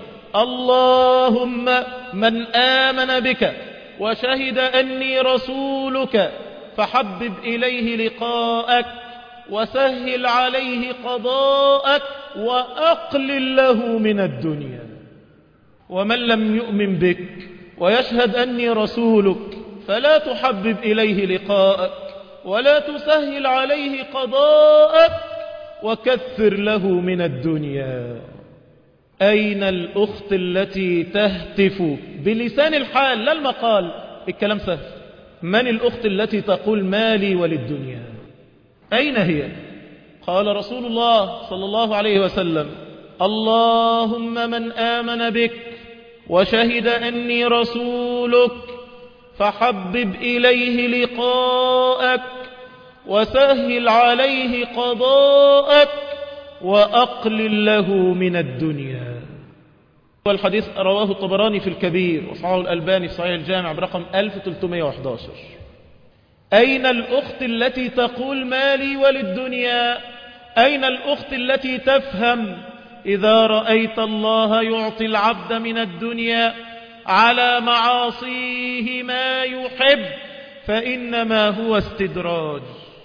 اللهم من آمن بك وشهد أني رسولك فحبب إليه لقاءك وسهل عليه قضاءك وأقلل له من الدنيا. ومن لم يؤمن بك ويشهد أني رسولك فلا تحبب إليه لقاءك ولا تسهل عليه قضاءك وكثر له من الدنيا. أين الأخت التي تهتف بلسان الحال لا المقال؟ الكلام سهل. من الأخت التي تقول مالي وللدنيا؟ أين هي؟ قال رسول الله صلى الله عليه وسلم: اللهم من آمن بك وشهد أني رسولك فحبب إليه لقاءك وسهل عليه قضاءك وأقلل له من الدنيا. والحديث رواه الطبراني في الكبير وصححه الألباني في صحيح الجامع برقم 1311. أين الأخت التي تقول مالي وللدنيا؟ أين الأخت التي تفهم إذا رأيت الله يعطي العبد من الدنيا على معاصيه ما يحب فإنما هو استدراج؟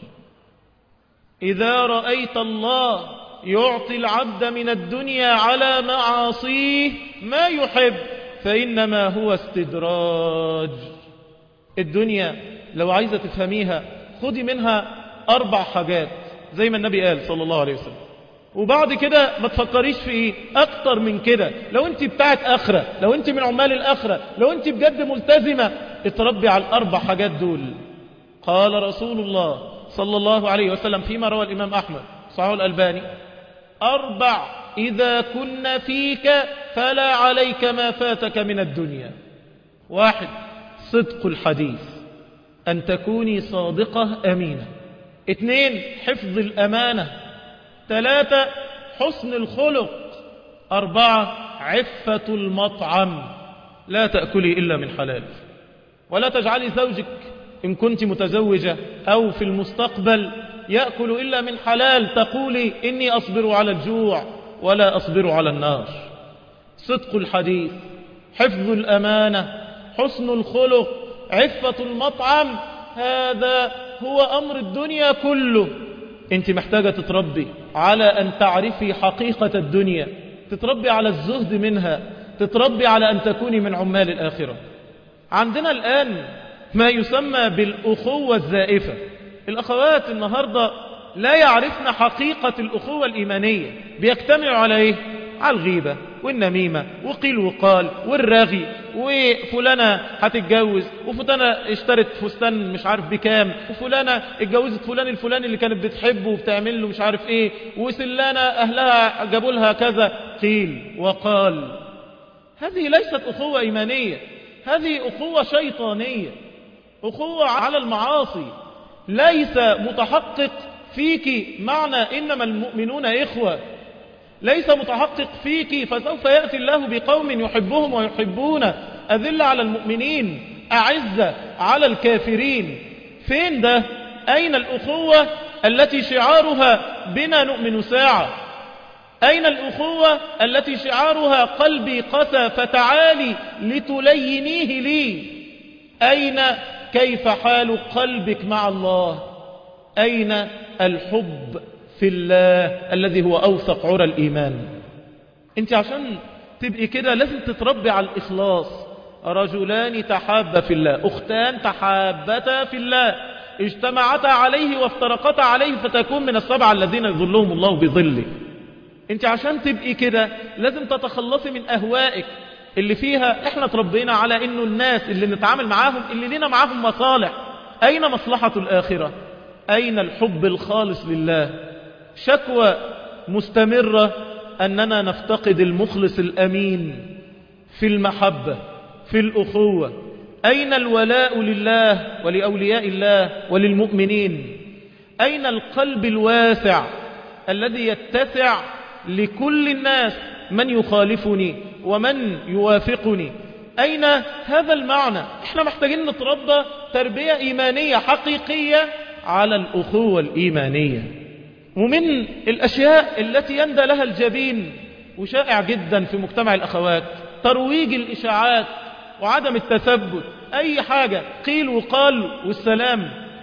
إذا رأيت الله يعطي العبد من الدنيا على معاصيه ما يحب فإنما هو استدراج. الدنيا لو عايزة تفهميها خدي منها 4 حاجات زي ما النبي قال صلى الله عليه وسلم، وبعد كده ما تفكريش في ايه اكتر من كده. لو انت بتاعت اخرة، لو انت من عمال الاخرة، لو انت بجد ملتزمة، اتربي على ال4 حاجات دول. قال رسول الله صلى الله عليه وسلم فيما روى الامام احمد صححه الالباني: 4 اذا كن فيك فلا عليك ما فاتك من الدنيا. 1 صدق الحديث، ان تكوني صادقة امينة. 2 حفظ الامانة. 3 حسن الخلق. 4 عفة المطعم، لا تأكلي إلا من حلال. ولا تجعلي زوجك إن كنت متزوجة أو في المستقبل يأكل إلا من حلال تقولي إني أصبر على الجوع ولا أصبر على النار. صدق الحديث، حفظ الأمانة، حسن الخلق، عفة المطعم، هذا هو أمر الدنيا كله. انت محتاجة تتربي على أن تعرفي حقيقة الدنيا، تتربي على الزهد منها، تتربي على أن تكوني من عمال الآخرة. عندنا الآن ما يسمى بالأخوة الزائفة. الأخوات النهاردة لا يعرفن حقيقة الأخوة الإيمانية، بيجتمعوا على إيه؟ على الغيبة والنميمة وقيل وقال والرغي، وفلانة هتتجوز وفلانة اشترت فستان مش عارف بكام، وفلانة اتجوزت فلان الفلاني اللي كانت بتحبه وبتعمل له مش عارف ايه، وسلانة اهلها جابوا لها كذا، قيل وقال. هذه ليست أخوة إيمانية، هذه أخوة شيطانية، أخوة على المعاصي. ليس متحقق فيك معنى إنما المؤمنون إخوة، ليس متحقق فيك فسوف يأتي الله بقوم يحبهم ويحبون، أذل على المؤمنين أعزة على الكافرين. فين ده؟ أين الأخوة التي شعارها بنا نؤمن ساعة؟ أين الأخوة التي شعارها قلبي قسى فتعالي لتلينيه لي؟ أين كيف حال قلبك مع الله؟ أين الحب في الله الذي هو أوثق عرى الإيمان؟ انت عشان تبقي كده لازم تتربي على الإخلاص. رجلان تحابا في الله، أختان تحابتا في الله، اجتمعتا عليه وافترقتا عليه فتكون من ال7 الذين يظلهم الله بظله. انت عشان تبقي كده لازم تتخلصي من أهوائك اللي فيها احنا تربينا على انه الناس اللي نتعامل معاهم اللي لنا معاهم مصالح. أين مصلحة الآخرة؟ أين الحب الخالص لله؟ شكوى مستمرة أننا نفتقد المخلص الأمين في المحبة في الأخوة. أين الولاء لله ولأولياء الله وللمؤمنين؟ أين القلب الواسع الذي يتسع لكل الناس، من يخالفني ومن يوافقني؟ أين هذا المعنى؟ احنا محتاجين نتربى تربية إيمانية حقيقية على الأخوة الإيمانية. ومن الأشياء التي يندى لها الجبين وشائع جدا في مجتمع الأخوات ترويج الإشاعات وعدم التثبت. أي حاجة قيل وقال والسلام.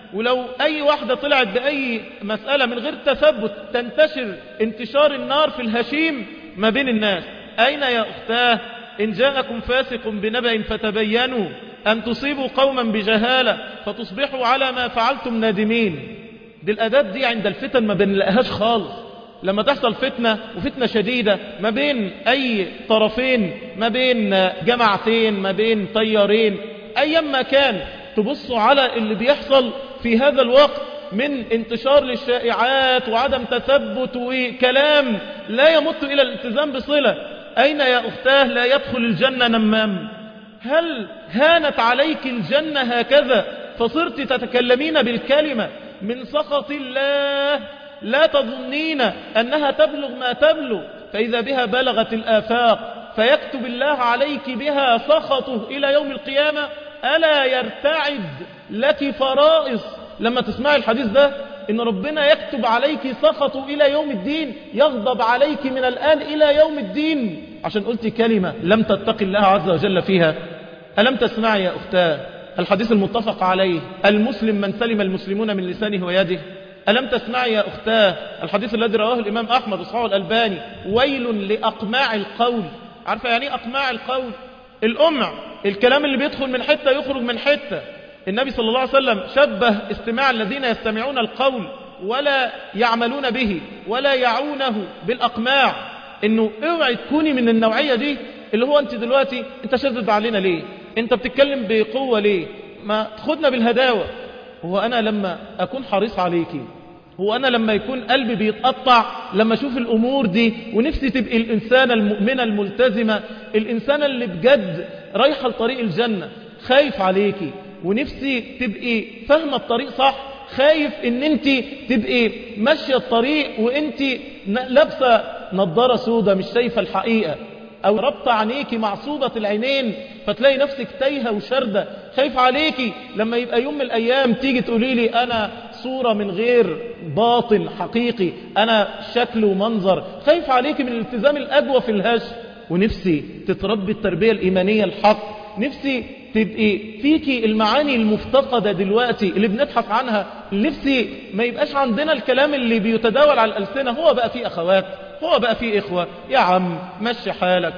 ولو أي واحدة طلعت بأي مسألة من غير تثبت تنتشر انتشار النار في الهشيم ما بين الناس. أين يا أختاه إن جاءكم فاسق بنبأ فتبينوا أن تصيبوا قوما بجهالة فتصبحوا على ما فعلتم نادمين. دي الأداب دي عند الفتن ما بنلاقيهاش خالص. لما تحصل فتنة وفتنة شديدة ما بين أي طرفين، ما بين جماعتين، ما بين طيارين، أيما كان، تبصوا على اللي بيحصل في هذا الوقت من انتشار للشائعات وعدم تثبت وكلام لا يمت إلى الالتزام بصلة. أين يا أختاه لا يدخل الجنة نمام؟ هل هانت عليك الجنة هكذا فصرت تتكلمين بالكلمة من سخط الله لا تظنين أنها تبلغ ما تبلغ، فإذا بها بلغت الآفاق فيكتب الله عليك بها سخطه إلى يوم القيامة؟ ألا يرتعد لك فرائص لما تسمع الحديث ده إن ربنا يكتب عليك سخطه إلى يوم الدين، يغضب عليك من الآن إلى يوم الدين عشان قلت كلمة لم تتق الله عز وجل فيها؟ ألم تسمعي يا أختاه الحديث المتفق عليه المسلم من سلم المسلمون من لسانه ويده؟ ألم تسمعي يا أختاه الحديث الذي رواه الإمام أحمد وصححه الألباني ويل لأقماع القول؟ عارفة يعني أقماع القول؟ الأمع، الكلام اللي بيدخل من حتة يخرج من حتة. النبي صلى الله عليه وسلم شبه استماع الذين يستمعون القول ولا يعملون به ولا يعونه بالأقماع، إنه اوعي تكوني من النوعية دي اللي هو أنت دلوقتي أنت شدد علينا ليه؟ أنت بتتكلم بقوة ليه؟ ما تاخدنا بالهداوة. هو أنا لما أكون حريص عليكي، هو أنا لما يكون قلبي بيتقطع لما أشوف الأمور دي ونفسي تبقي الإنسانة المؤمنة الملتزمة، الإنسانة اللي بجد رايحة لطريق الجنة، خايف عليكي ونفسي تبقي فاهمة الطريق صح، خايف ان انت تبقي ماشية الطريق وانت لابسة نظارة سودة مش شايفة الحقيقة، او ربط عينيكي معصوبة العينين فتلاقي نفسك تايهة وشردة. خايف عليكي لما يبقى يوم من الايام تيجي تقولي لي انا صورة من غير باطن حقيقي، انا شكل ومنظر. خايف عليكي من الالتزام الاجوى في الهش، ونفسي تتربي التربية الايمانية الحق، نفسي تبقي فيكي المعاني المفتقدة دلوقتي اللي بنبحث عنها. نفسي ما يبقاش عندنا الكلام اللي بيتداول على الألسنة، هو بقى فيه أخوات، هو بقى فيه إخوة، يا عم مشي حالك.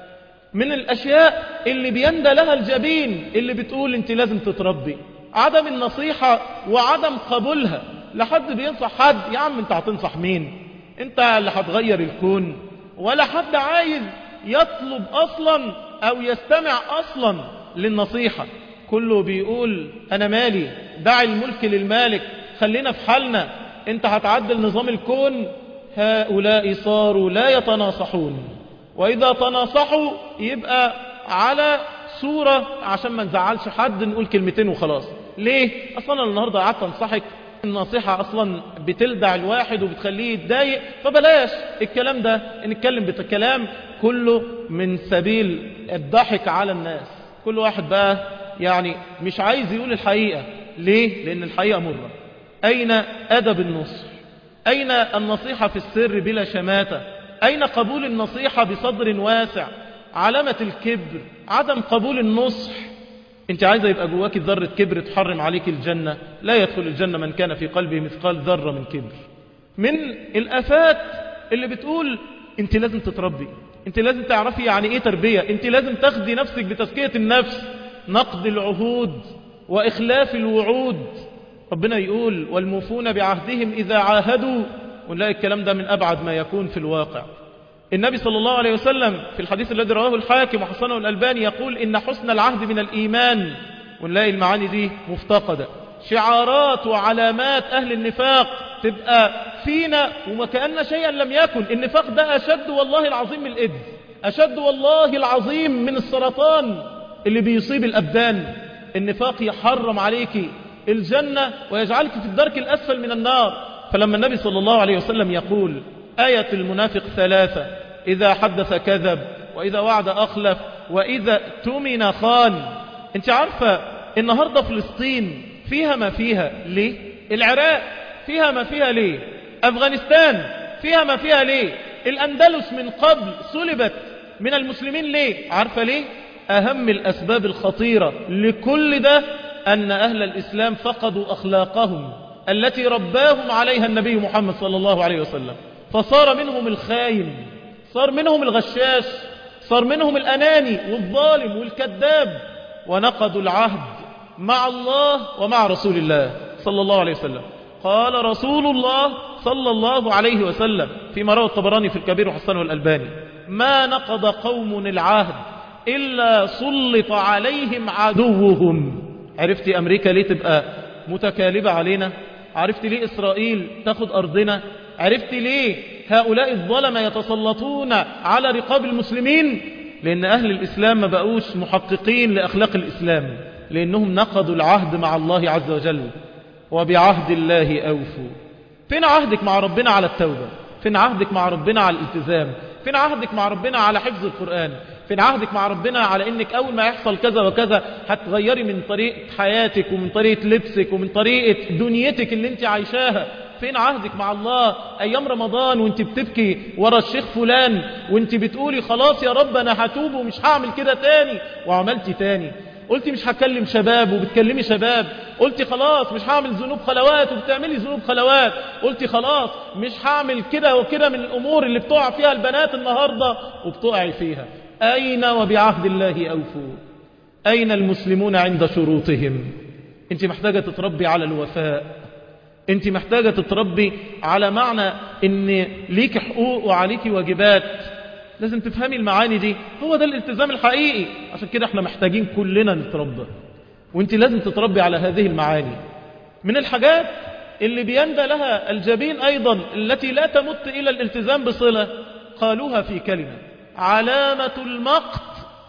من الأشياء اللي بيندى لها الجبين اللي بتقول انت لازم تتربي، عدم النصيحة وعدم قبولها. لحد بينصح حد، يا عم انت هتنصح مين؟ انت اللي هتغير الكون؟ ولا حد عايز يطلب أصلا أو يستمع أصلا للنصيحة. كله بيقول أنا مالي، دع الملك للمالك، خلينا في حالنا، انت هتعدل نظام الكون. هؤلاء صاروا لا يتناصحون، وإذا تناصحوا يبقى على صورة عشان ما نزعلش حد نقول كلمتين وخلاص. ليه؟ أصلا النهاردة قعدت أنصحك، النصيحة أصلا بتلدع الواحد وبتخليه يتضايق، فبلاش الكلام ده، نتكلم بكلام كله من سبيل الضحك على الناس. كل واحد بقى يعني مش عايز يقول الحقيقة. ليه؟ لأن الحقيقة مرة. أين أدب النصح؟ أين النصيحة في السر بلا شماتة؟ أين قبول النصيحة بصدر واسع؟ علامة الكبر عدم قبول النصح. انت عايزة يبقى جواك ذرة كبر تحرم عليك الجنة؟ لا يدخل الجنة من كان في قلبه مثقال ذرة من كبر. من الآفات اللي بتقول انت لازم تتربي، انت لازم تعرفي يعني ايه تربية، انت لازم تاخدي نفسك بتزكية النفس، نقض العهود وإخلاف الوعود. ربنا يقول والموفون بعهدهم إذا عاهدوا، ونلاقي الكلام ده من أبعد ما يكون في الواقع. النبي صلى الله عليه وسلم في الحديث الذي رواه الحاكم وحسنه الألباني يقول إن حسن العهد من الإيمان، ونلاقي المعاني دي مفتقدة. شعارات وعلامات أهل النفاق تبقى فينا وكأن شيئا لم يكن. النفاق ده أشد والله العظيم من الإيدز، أشد والله العظيم من السرطان اللي بيصيب الأبدان. النفاق يحرم عليك الجنة ويجعلك في الدرك الأسفل من النار. فلما النبي صلى الله عليه وسلم يقول آية المنافق ثلاثة: إذا حدث كذب، وإذا وعد أخلف، وإذا اؤتمن خان. انت عارفة النهاردة فلسطين فيها ما فيها ليه؟ العراق فيها ما فيها ليه؟ أفغانستان فيها ما فيها ليه؟ الأندلس من قبل سلبت من المسلمين ليه؟ عارفة ليه؟ أهم الأسباب الخطيرة لكل ده أن أهل الإسلام فقدوا أخلاقهم التي رباهم عليها النبي محمد صلى الله عليه وسلم، فصار منهم الخاين، صار منهم الغشاش، صار منهم الأناني والظالم والكذاب، ونقضوا العهد مع الله ومع رسول الله صلى الله عليه وسلم. قال رسول الله صلى الله عليه وسلم فيما روى الطبراني في الكبير وحسنه الألباني: ما نقض قوم العهد إلا سلط عليهم عدوهم. عرفت أمريكا ليه تبقى متكالبة علينا؟ عرفت ليه إسرائيل تاخد أرضنا؟ عرفت ليه هؤلاء الظلمة يتسلطون على رقاب المسلمين؟ لأن أهل الإسلام ما بقوش محققين لأخلاق الإسلام، لأنهم نقضوا العهد مع الله عز وجل. وبعهد الله أوفوا. فين عهدك مع ربنا على التوبة؟ فين عهدك مع ربنا على الالتزام؟ فين عهدك مع ربنا على حفظ القرآن؟ فين عهدك مع ربنا على انك اول ما يحصل كذا وكذا هتغيري من طريقة حياتك ومن طريقة لبسك ومن طريقة دنيتك اللي انت عايشاها؟ فين عهدك مع الله ايام رمضان وانت بتبكي ورا الشيخ فلان وانت بتقولي خلاص يا رب انا هتوب ومش هعمل كده تاني، وعملتي تاني؟ قلتي مش هكلم شباب وبتكلمي شباب، قلتي خلاص مش هعمل ذنوب خلوات وبتعملي ذنوب خلوات، قلتي خلاص مش هعمل كده وكده من الامور اللي بتقع فيها البنات النهاردة وبتقعي فيها. أين وبعهد الله أوفوا؟ أين المسلمون عند شروطهم؟ أنت محتاجة تتربي على الوفاء، أنت محتاجة تتربي على معنى أن ليك حقوق وعليك واجبات. لازم تفهمي المعاني دي، هو ده الالتزام الحقيقي. عشان كده احنا محتاجين كلنا نتربى، وانت لازم تتربي على هذه المعاني. من الحاجات اللي بيندى لها الجبين أيضا التي لا تمت إلى الالتزام بصلة، قالوها في كلمة: علامة المقت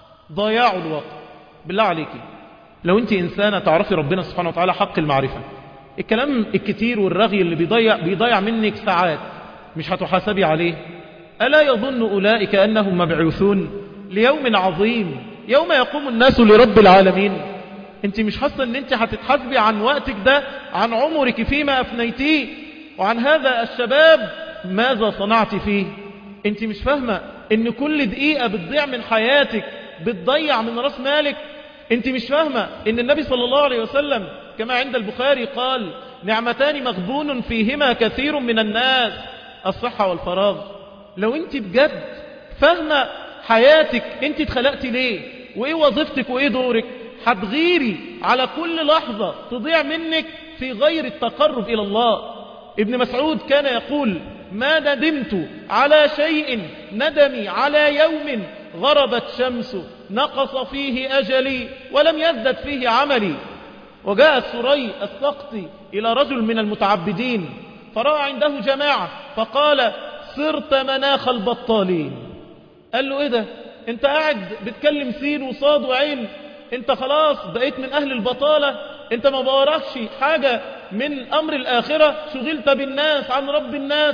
ضياع الوقت. بالله عليكي لو انت إنسانة تعرفي ربنا سبحانه وتعالى حق المعرفة، الكلام الكتير والرغي اللي بيضيع منك ساعات مش هتحاسبي عليه؟ ألا يظن أولئك أنهم مبعوثون ليوم عظيم يوم يقوم الناس لرب العالمين؟ انت مش حاسة ان انت هتتحاسبي عن وقتك ده، عن عمرك فيما أفنيتيه، وعن هذا الشباب ماذا صنعت فيه؟ انت مش فاهمة ان كل دقيقة بتضيع من حياتك بتضيع من راس مالك؟ انت مش فاهمة ان النبي صلى الله عليه وسلم كما عند البخاري قال: نعمتان مغبون فيهما كثير من الناس، الصحة والفراغ. لو انت بجد فاهمة حياتك انت اتخلقتي ليه وايه وظيفتك وايه دورك، هتغيري على كل لحظة تضيع منك في غير التقرب إلى الله. ابن مسعود كان يقول: ما ندمت على شيء ندمي على يوم غربت شمس نقص فيه أجلي ولم يزدد فيه عملي. وجاء السري السقطي إلى رجل من المتعبدين فرأى عنده جماعة فقال: صرت مناخ البطالين. قال له: ايه ده؟ انت قاعد بتكلم سين وصاد وعين، انت خلاص بقيت من أهل البطالة، انت ما بوراكش حاجة من أمر الآخرة، شغلت بالناس عن رب الناس.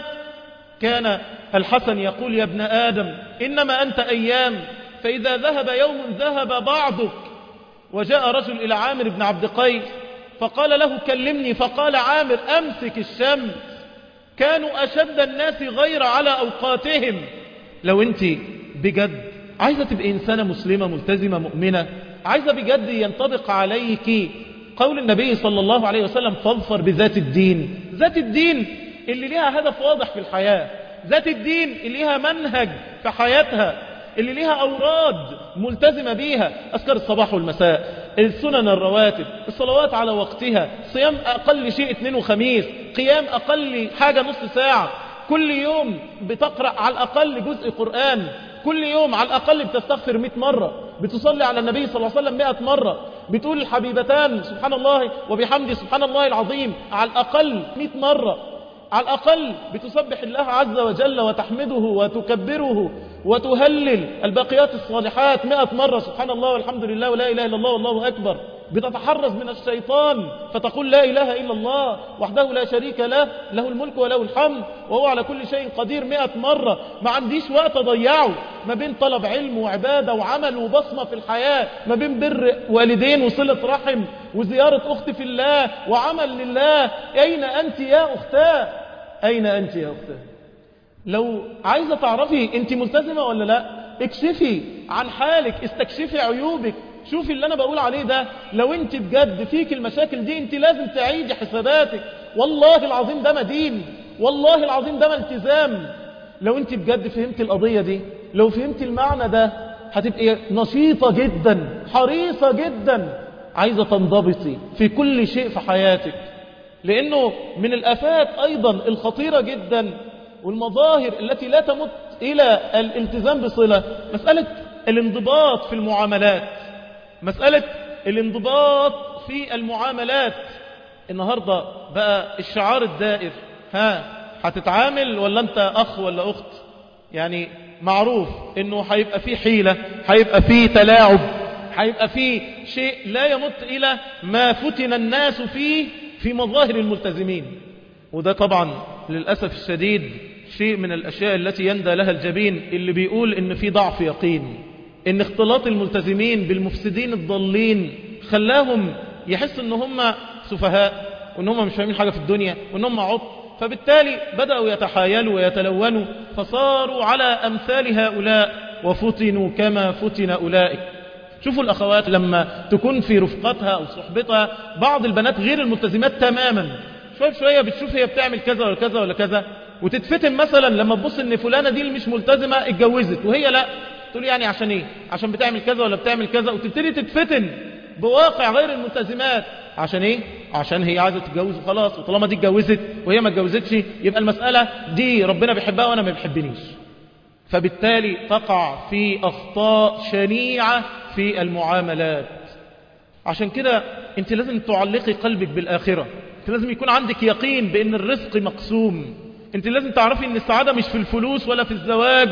كان الحسن يقول: يا ابن آدم إنما أنت أيام، فإذا ذهب يوم ذهب بعضك. وجاء رجل إلى عامر بن عبد قيس فقال له: كلمني. فقال عامر: أمسك الشمس، كانوا أشد الناس غير على أوقاتهم. لو أنت بجد عايزة تبقى إنسانة مسلمة ملتزمة مؤمنة، عايزة بجد ينطبق عليك قول النبي صلى الله عليه وسلم: فاظفر بذات الدين. ذات الدين اللي ليها هدف واضح في الحياة، ذات الدين اللي ليها منهج في حياتها، اللي ليها أوراد ملتزمة بيها، أذكار الصباح والمساء، السنن الرواتب، الصلوات على وقتها، صيام أقل شيء اثنين وخميس، قيام أقل حاجة نص ساعة، كل يوم بتقرأ على الأقل جزء قرآن، كل يوم على الأقل بتستغفر 100 مرة، بتصلي على النبي صلى الله عليه وسلم 100 مرة، بتقول الحبيبتان سبحان الله وبحمده سبحان الله العظيم على الأقل 100 مرة، على الأقل بتسبح الله عز وجل وتحمده وتكبره وتهلل الباقيات الصالحات 100 مرة، سبحان الله والحمد لله ولا إله إلا الله والله أكبر. بتتحرز من الشيطان فتقول: لا إله إلا الله وحده لا شريك له، له الملك وله الحمد وهو على كل شيء قدير 100 مرة. ما عنديش وقت أضيعه ما بين طلب علم وعبادة وعمل وبصمة في الحياة، ما بين بر والدين وصلة رحم وزيارة أخت في الله وعمل لله. أين أنت يا أختاه؟ أين أنت يا أختاه؟ لو عايزة تعرفي أنت ملتزمة ولا لا، اكشفي عن حالك، استكشفي عيوبك، شوفي اللي أنا بقول عليه ده، لو أنت بجد فيك المشاكل دي أنت لازم تعيدي حساباتك. والله العظيم ده مدين، والله العظيم ده التزام. لو أنت بجد فهمت القضية دي، لو فهمت المعنى ده، هتبقي نشيطة جدا، حريصة جدا، عايزة تنضبطي في كل شيء في حياتك. لأنه من الآفات أيضا الخطيرة جدا والمظاهر التي لا تمت إلى الالتزام بصلة، مسألة الانضباط في المعاملات. مسألة الانضباط في المعاملات. النهاردة بقى الشعار الدائر، هتتعامل ولا أنت أخ ولا أخت؟ يعني معروف إنه هيبقى فيه حيلة، هيبقى فيه تلاعب، هيبقى فيه شيء لا يمت إلى ما فتن الناس فيه في مظاهر الملتزمين. وده طبعا للأسف الشديد شيء من الأشياء التي يندى لها الجبين، اللي بيقول إن في ضعف يقين، إن اختلاط الملتزمين بالمفسدين الضالين خلاهم يحسوا إن هم سفهاء، وإن هم مش فاهمين حاجة في الدنيا، وإن هم عبط، فبالتالي بدأوا يتحايلوا ويتلونوا، فصاروا على أمثال هؤلاء وفتنوا كما فتن أولئك. شوفوا الأخوات لما تكون في رفقتها أو صحبتها بعض البنات غير الملتزمات تماما، شوية شوية بتشوف هي بتعمل كذا ولا كذا ولا كذا، وتتفتن مثلا لما تبص ان فلانة دي اللي مش ملتزمة اتجوزت وهي لا، تقول يعني عشان ايه؟ عشان بتعمل كذا ولا بتعمل كذا، وتبتدي تتفتن بواقع غير الملتزمات. عشان ايه؟ عشان هي عايزة تتجوز وخلاص، وطالما دي اتجوزت وهي ما اتجوزتش يبقى المسألة دي ربنا بيحبها وانا ما بيحبنيش. فبالتالي تقع في أخطاء شنيعة في المعاملات. عشان كده انت لازم تعلقي قلبك بالآخرة، انت لازم يكون عندك يقين بأن الرزق مقسوم، انت لازم تعرفي ان السعادة مش في الفلوس ولا في الزواج،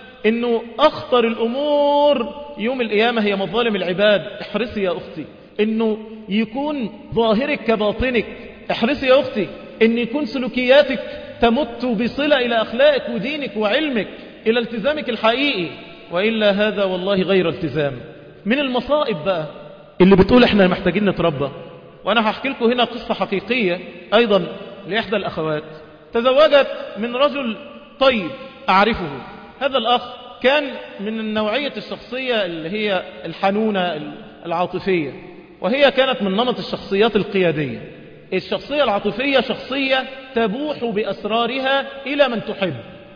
انه اخطر الامور يوم القيامة هي مظالم العباد. احرصي يا اختي انه يكون ظاهرك كباطنك، احرصي يا اختي ان يكون سلوكياتك تمت بصلة الى اخلاقك ودينك وعلمك، الى التزامك الحقيقي، وإلا هذا والله غير التزام. من المصائب بقى اللي بتقول احنا محتاجين نتربى، وانا هحكي لكم هنا قصة حقيقية ايضا لإحدى الاخوات. تزوجت من رجل طيب اعرفه، هذا الاخ كان من النوعية الشخصية اللي هي الحنونة العاطفية، وهي كانت من نمط الشخصيات القيادية. الشخصية العاطفية شخصية تبوح بأسرارها إلى من تحب،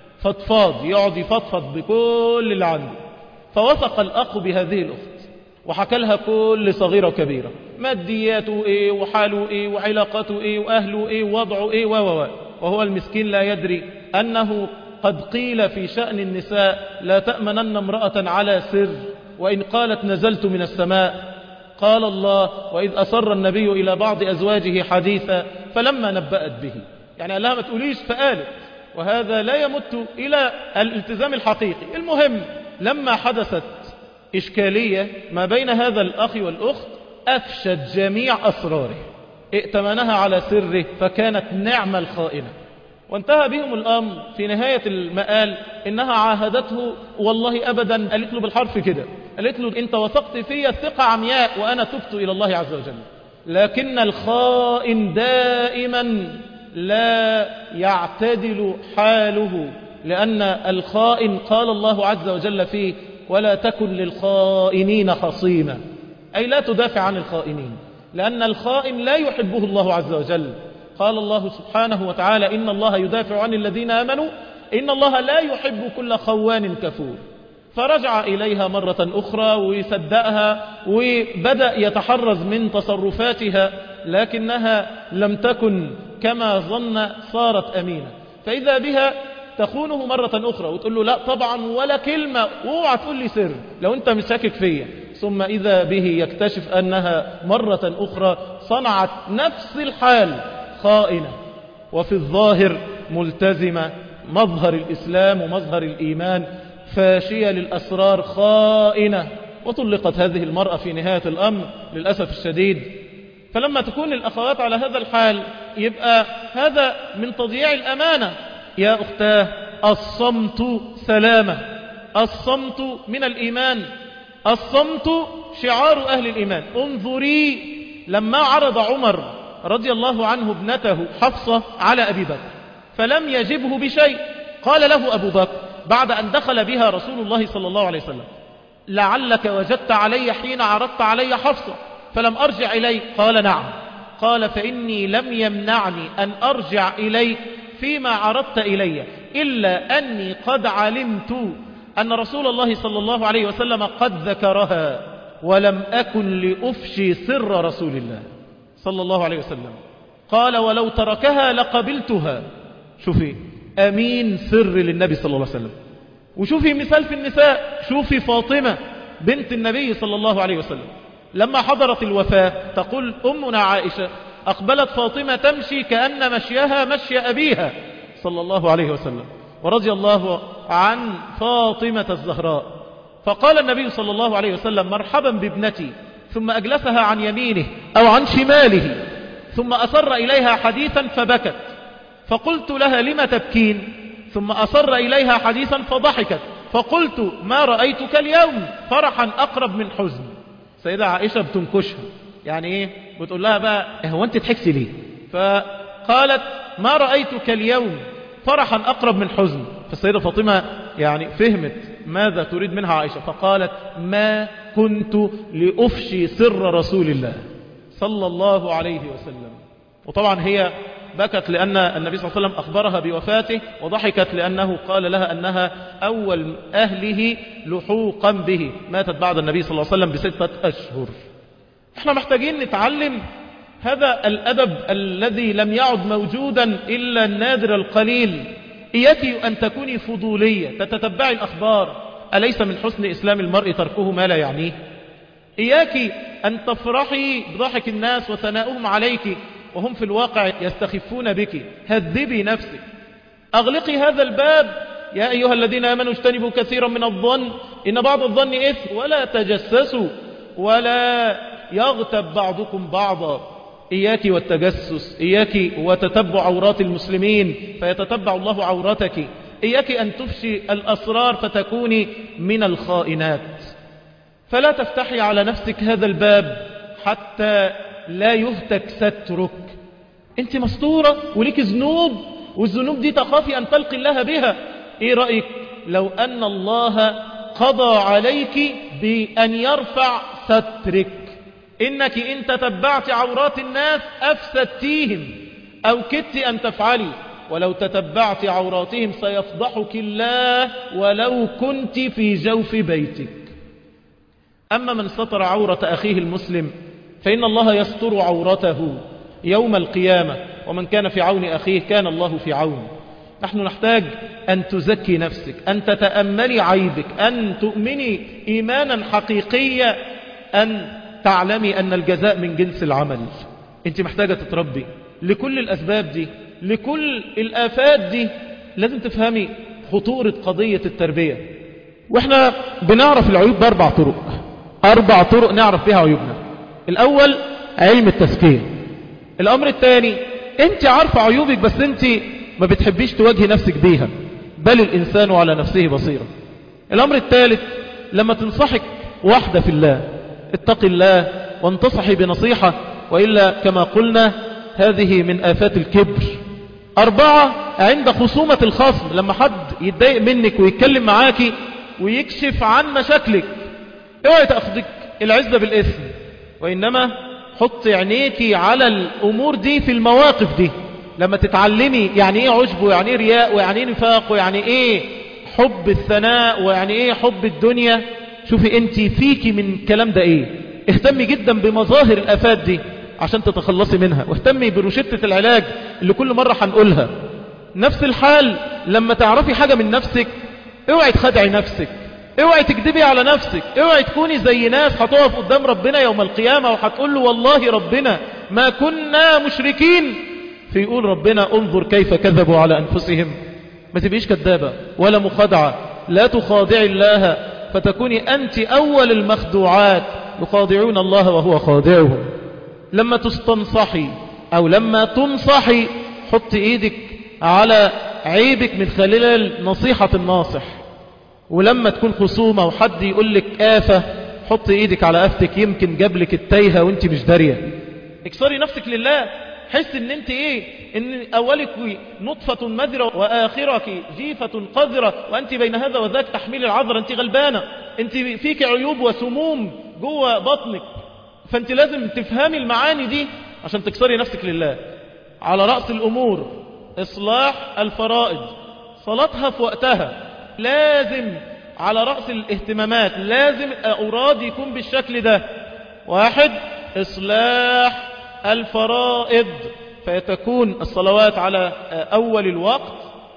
فضفاض، يقعد يفضفض بكل اللي عنده. فوثق الأخ بهذه الأخت وحكى لها كل صغيرة وكبيرة، مادياته إيه وحاله إيه وعلاقاته إيه وأهله إيه ووضعه إيه وهو المسكين لا يدري أنه قد قيل في شأن النساء لا تأمنن امرأة على سر، وإن قالت نزلت من السماء. قال الله وإذ أسر النبي إلى بعض أزواجه حديثا فلما نبأت به، يعني قال لها ما تقوليش فقالت، وهذا لا يمت إلى الالتزام الحقيقي. المهم لما حدثت إشكالية ما بين هذا الأخ والأخت أفشت جميع أسراره، ائتمنها على سره، فكانت نعم الخائنة. وانتهى بهم الأمر في نهاية المآل إنها عاهدته والله أبدا، قالت له بالحرف كده، قالت له أنت وثقت في الثقة عمياء وأنا تبت إلى الله عز وجل. لكن الخائن دائما لا يعتدل حاله، لأن الخائن قال الله عز وجل فيه ولا تكن للخائنين خصيما، أي لا تدافع عن الخائنين، لأن الخائن لا يحبه الله عز وجل. قال الله سبحانه وتعالى إن الله يدافع عن الذين آمنوا إن الله لا يحب كل خوان كفور. فرجع إليها مرة أخرى ويصدقها وبدأ يتحرز من تصرفاتها، لكنها لم تكن كما ظن، صارت أمينة. فإذا بها تخونه مرة أخرى وتقول له لا طبعا ولا كلمة، اوعى تقول لي سر لو أنت مش شاكك فيا. ثم إذا به يكتشف أنها مرة أخرى صنعت نفس الحال، خائنة وفي الظاهر ملتزمة، مظهر الإسلام ومظهر الإيمان، فاشية للأسرار، خائنة. وطلقت هذه المرأة في نهاية الأمر للأسف الشديد. فلما تكون الأخوات على هذا الحال يبقى هذا من تضييع الأمانة. يا أختاه الصمت سلامة، الصمت من الإيمان، الصمت شعار أهل الإيمان. انظري لما عرض عمر رضي الله عنه ابنته حفصة على أبي بكر فلم يجبه بشيء، قال له أبو بكر بعد أن دخل بها رسول الله صلى الله عليه وسلم لعلك وجدت علي حين عرضت علي حفصة فلم أرجع إليك؟ قال نعم. قال فإني لم يمنعني أن أرجع إليك فيما عرضت إلي إلا أني قد علمت أن رسول الله صلى الله عليه وسلم قد ذكرها ولم أكن لأفشي سر رسول الله صلى الله عليه وسلم. قال ولو تركها لقبلتها. شوفي أمين سر للنبي صلى الله عليه وسلم. وشوفي مثال في النساء، شوفي فاطمة بنت النبي صلى الله عليه وسلم لما حضرت الوفاة تقول أمنا عائشة أقبلت فاطمة تمشي كأن مشيها مشي أبيها صلى الله عليه وسلم، ورضي الله عن فاطمة الزهراء. فقال النبي صلى الله عليه وسلم مرحبا بابنتي، ثم أجلسها عن يمينه أو عن شماله، ثم أصر إليها حديثا فبكت، فقلت لها لم تبكين؟ ثم أصر إليها حديثا فضحكت، فقلت ما رأيتك اليوم فرحا أقرب من حزن. سيدة عائشة بتنكشها، يعني إيه؟ بتقول لها بقى هو أنت تحكسي ليه؟ فقالت ما رأيتك اليوم فرحا أقرب من حزن. فالسيدة فاطمة يعني فهمت ماذا تريد منها عائشة، فقالت ما كنت لأفشي سر رسول الله صلى الله عليه وسلم. وطبعا هي بكت لأن النبي صلى الله عليه وسلم أخبرها بوفاته، وضحكت لأنه قال لها أنها أول أهله لحوقا به، ماتت بعد النبي صلى الله عليه وسلم ب6 أشهر. احنا محتاجين نتعلم هذا الأدب الذي لم يعد موجودا إلا النادر القليل. إياك أن تكوني فضولية تتتبعي الأخبار، أليس من حسن إسلام المرء تركه ما لا يعنيه؟ إياك أن تفرحي بضحك الناس وثناؤهم عليك وهم في الواقع يستخفون بك. هذبي نفسك، أغلقي هذا الباب. يا أيها الذين آمنوا اجتنبوا كثيرا من الظن إن بعض الظن إثم، ولا تجسسوا ولا يغتب بعضكم بعضا. إياك والتجسس، إياك وتتبع عورات المسلمين فيتتبع الله عورتك. إياك أن تفشي الأسرار فتكوني من الخائنات. فلا تفتحي على نفسك هذا الباب حتى لا يهتك سترك. انت مستورة وليك ذنوب، والذنوب دي تخافي أن تلقي الله بها. ايه رأيك لو أن الله قضى عليك بأن يرفع سترك؟ إنك إن تتبعت عورات الناس أفسدتيهم أو كدت أن تفعلي، ولو تتبعت عوراتهم سيفضحك الله ولو كنت في جوف بيتك. أما من ستر عورة أخيه المسلم فإن الله يستر عورته يوم القيامة، ومن كان في عون أخيه كان الله في عون. نحن نحتاج أن تزكي نفسك، أن تتأملي عيبك، أن تؤمني إيمانا حقيقيا، أن تعلمي أن الجزاء من جنس العمل. أنت محتاجة تتربي لكل الأسباب دي، لكل الآفات دي. لازم تفهمي خطورة قضية التربية. وإحنا بنعرف العيوب ب4 طرق، 4 طرق نعرف بها عيوبنا. الأول علم التزكية. الأمر الثاني أنت عارفة عيوبك بس أنت ما بتحبيش تواجهي نفسك بيها، بل الإنسان على نفسه بصيرة. الأمر الثالث لما تنصحك واحدة في الله اتق الله وانتصحي بنصيحة، وإلا كما قلنا هذه من آفات الكبر. 4 عند خصومة الخصم، لما حد يتضايق منك ويتكلم معاكي ويكشف عن مشاكلك، اوعي تأخذك العزة بالإثم، وإنما حط عينيكي على الأمور دي في المواقف دي. لما تتعلمي يعني ايه عجب، ويعني ايه رياء، ويعني ايه نفاق، ويعني ايه حب الثناء، ويعني ايه حب الدنيا، شوفي انت فيكي من الكلام ده ايه. اهتمي جدا بمظاهر الآفات دي عشان تتخلصي منها، واهتمي بروشتة العلاج اللي كل مرة هنقولها. نفس الحال لما تعرفي حاجة من نفسك، اوعي تخدعي نفسك، اوعي تكذبي على نفسك، اوعي تكوني زي ناس هتقف قدام ربنا يوم القيامة وهتقول له والله ربنا ما كنا مشركين، فيقول ربنا انظر كيف كذبوا على أنفسهم. ما تبقيش كذابة ولا مخادعة، لا تخادعي الله فتكوني أنت أول المخدوعات، يخادعون الله وهو خادعهم. لما تستنصحي أو لما تنصحي حط إيدك على عيبك من خلال نصيحة الناصح. ولما تكون خصومة وحد يقول لك آفة، حط إيدك على آفتك، يمكن جابلك التايهة وانت مش دارية. اكسري نفسك لله، حس ان انت ايه، ان اولك نطفة مذرة واخرك جيفة قذرة وانت بين هذا وذاك تحميل العذر، انت غلبانة، انت فيك عيوب وسموم جوه بطنك. فانت لازم تفهمي المعاني دي عشان تكسري نفسك لله. على رأس الامور اصلاح الفرائض، صلاتها في وقتها لازم على رأس الاهتمامات، لازم اوراد يكون بالشكل ده. واحد، اصلاح الفرائض، فتكون الصلوات على أول الوقت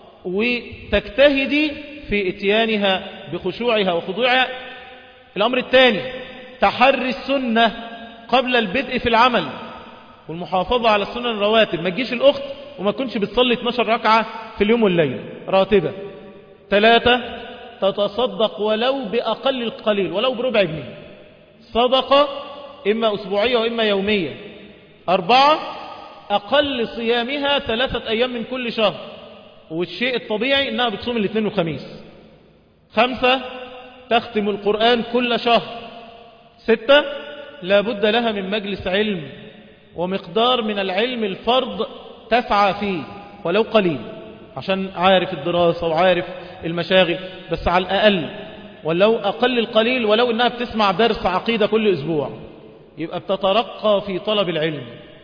وتجتهدي في اتيانها بخشوعها وخضوعها. الأمر الثاني تحري السنة قبل البدء في العمل والمحافظة على السنن الرواتب، ما تجيش الأخت وما تكونش بتصلي 12 ركعة في اليوم والليل راتبة. 3، تتصدق ولو بأقل القليل، ولو بربع جنيه صدقة، إما أسبوعية وإما يومية. 4، أقل صيامها 3 أيام من كل شهر، والشيء الطبيعي إنها بتصوم الاثنين والخميس. 5، تختم القرآن كل شهر. 6، لا بد لها من مجلس علم ومقدار من العلم الفرض تسعى فيه ولو قليل، عشان عارف الدراسة وعارف المشاغل، بس على الأقل ولو أقل القليل، ولو إنها بتسمع درس عقيدة كل أسبوع، يبقى بتترقى في طلب العلم.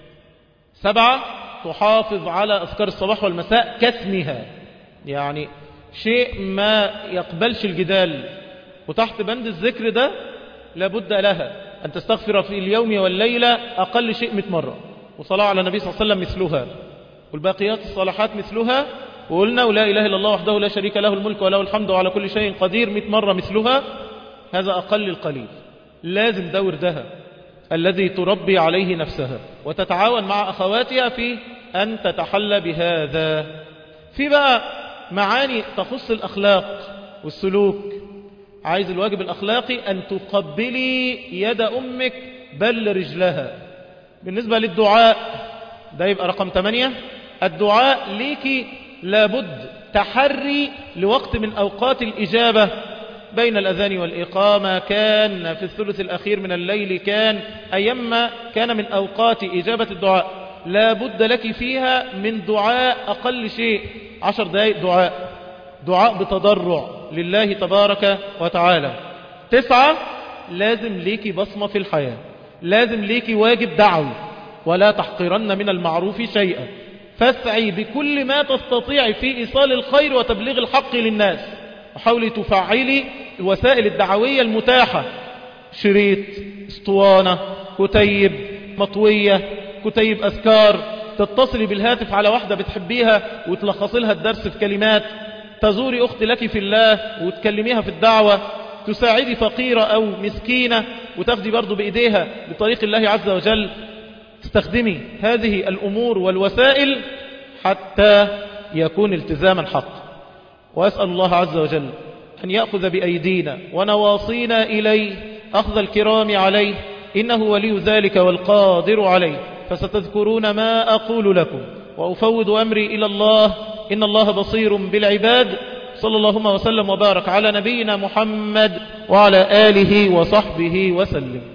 7، تحافظ على أذكار الصباح والمساء كاسمها، يعني شيء ما يقبلش الجدال، وتحت بند الذكر ده لابد لها أن تستغفر في اليوم والليلة أقل شيء 100 مرة، وصلاة على النبي صلى الله عليه وسلم مثلها، والباقيات الصالحات مثلها. وقلنا ولا إله إلا الله وحده لا شريك له الملك وله الحمد وعلى كل شيء قدير 100 مرة مثلها. هذا أقل القليل، لازم ده وردها الذي تربي عليه نفسها، وتتعاون مع أخواتها في أن تتحلى بهذا. في بقى معاني تخص الأخلاق والسلوك. عايز الواجب الأخلاقي أن تقبلي يد أمك بل رجلها. بالنسبة للدعاء ده يبقى رقم 8. الدعاء ليكي لابد تحري لوقت من أوقات الإجابة، بين الأذان والإقامة، كان في الثلث الأخير من الليل، كان أيما كان من أوقات إجابة الدعاء، لا بد لك فيها من دعاء أقل شيء 10 دقائق دعاء بتضرع لله تبارك وتعالى. 9، لازم ليكي بصمة في الحياة، لازم ليكي واجب دعوي، ولا تحقرن من المعروف شيئا، فاسعي بكل ما تستطيع في إيصال الخير وتبليغ الحق للناس، وحاولي تفعلي الوسائل الدعوية المتاحة، شريط، اسطوانة، كتيب، مطوية، كتيب أذكار، تتصلي بالهاتف على واحدة بتحبيها وتلخصي لها الدرس في كلمات، تزوري أخت لك في الله وتكلميها في الدعوة، تساعدي فقيرة أو مسكينة وتاخدي برضو بإيديها بطريق الله عز وجل. تستخدمي هذه الأمور والوسائل حتى يكون التزاما حقا. وأسأل الله عز وجل أن يأخذ بأيدينا ونواصينا إليه أخذ الكرام عليه، إنه ولي ذلك والقادر عليه. فستذكرون ما أقول لكم وأفوض أمري إلى الله، إن الله بصير بالعباد. صلى الله وسلم وبارك على نبينا محمد وعلى آله وصحبه وسلم.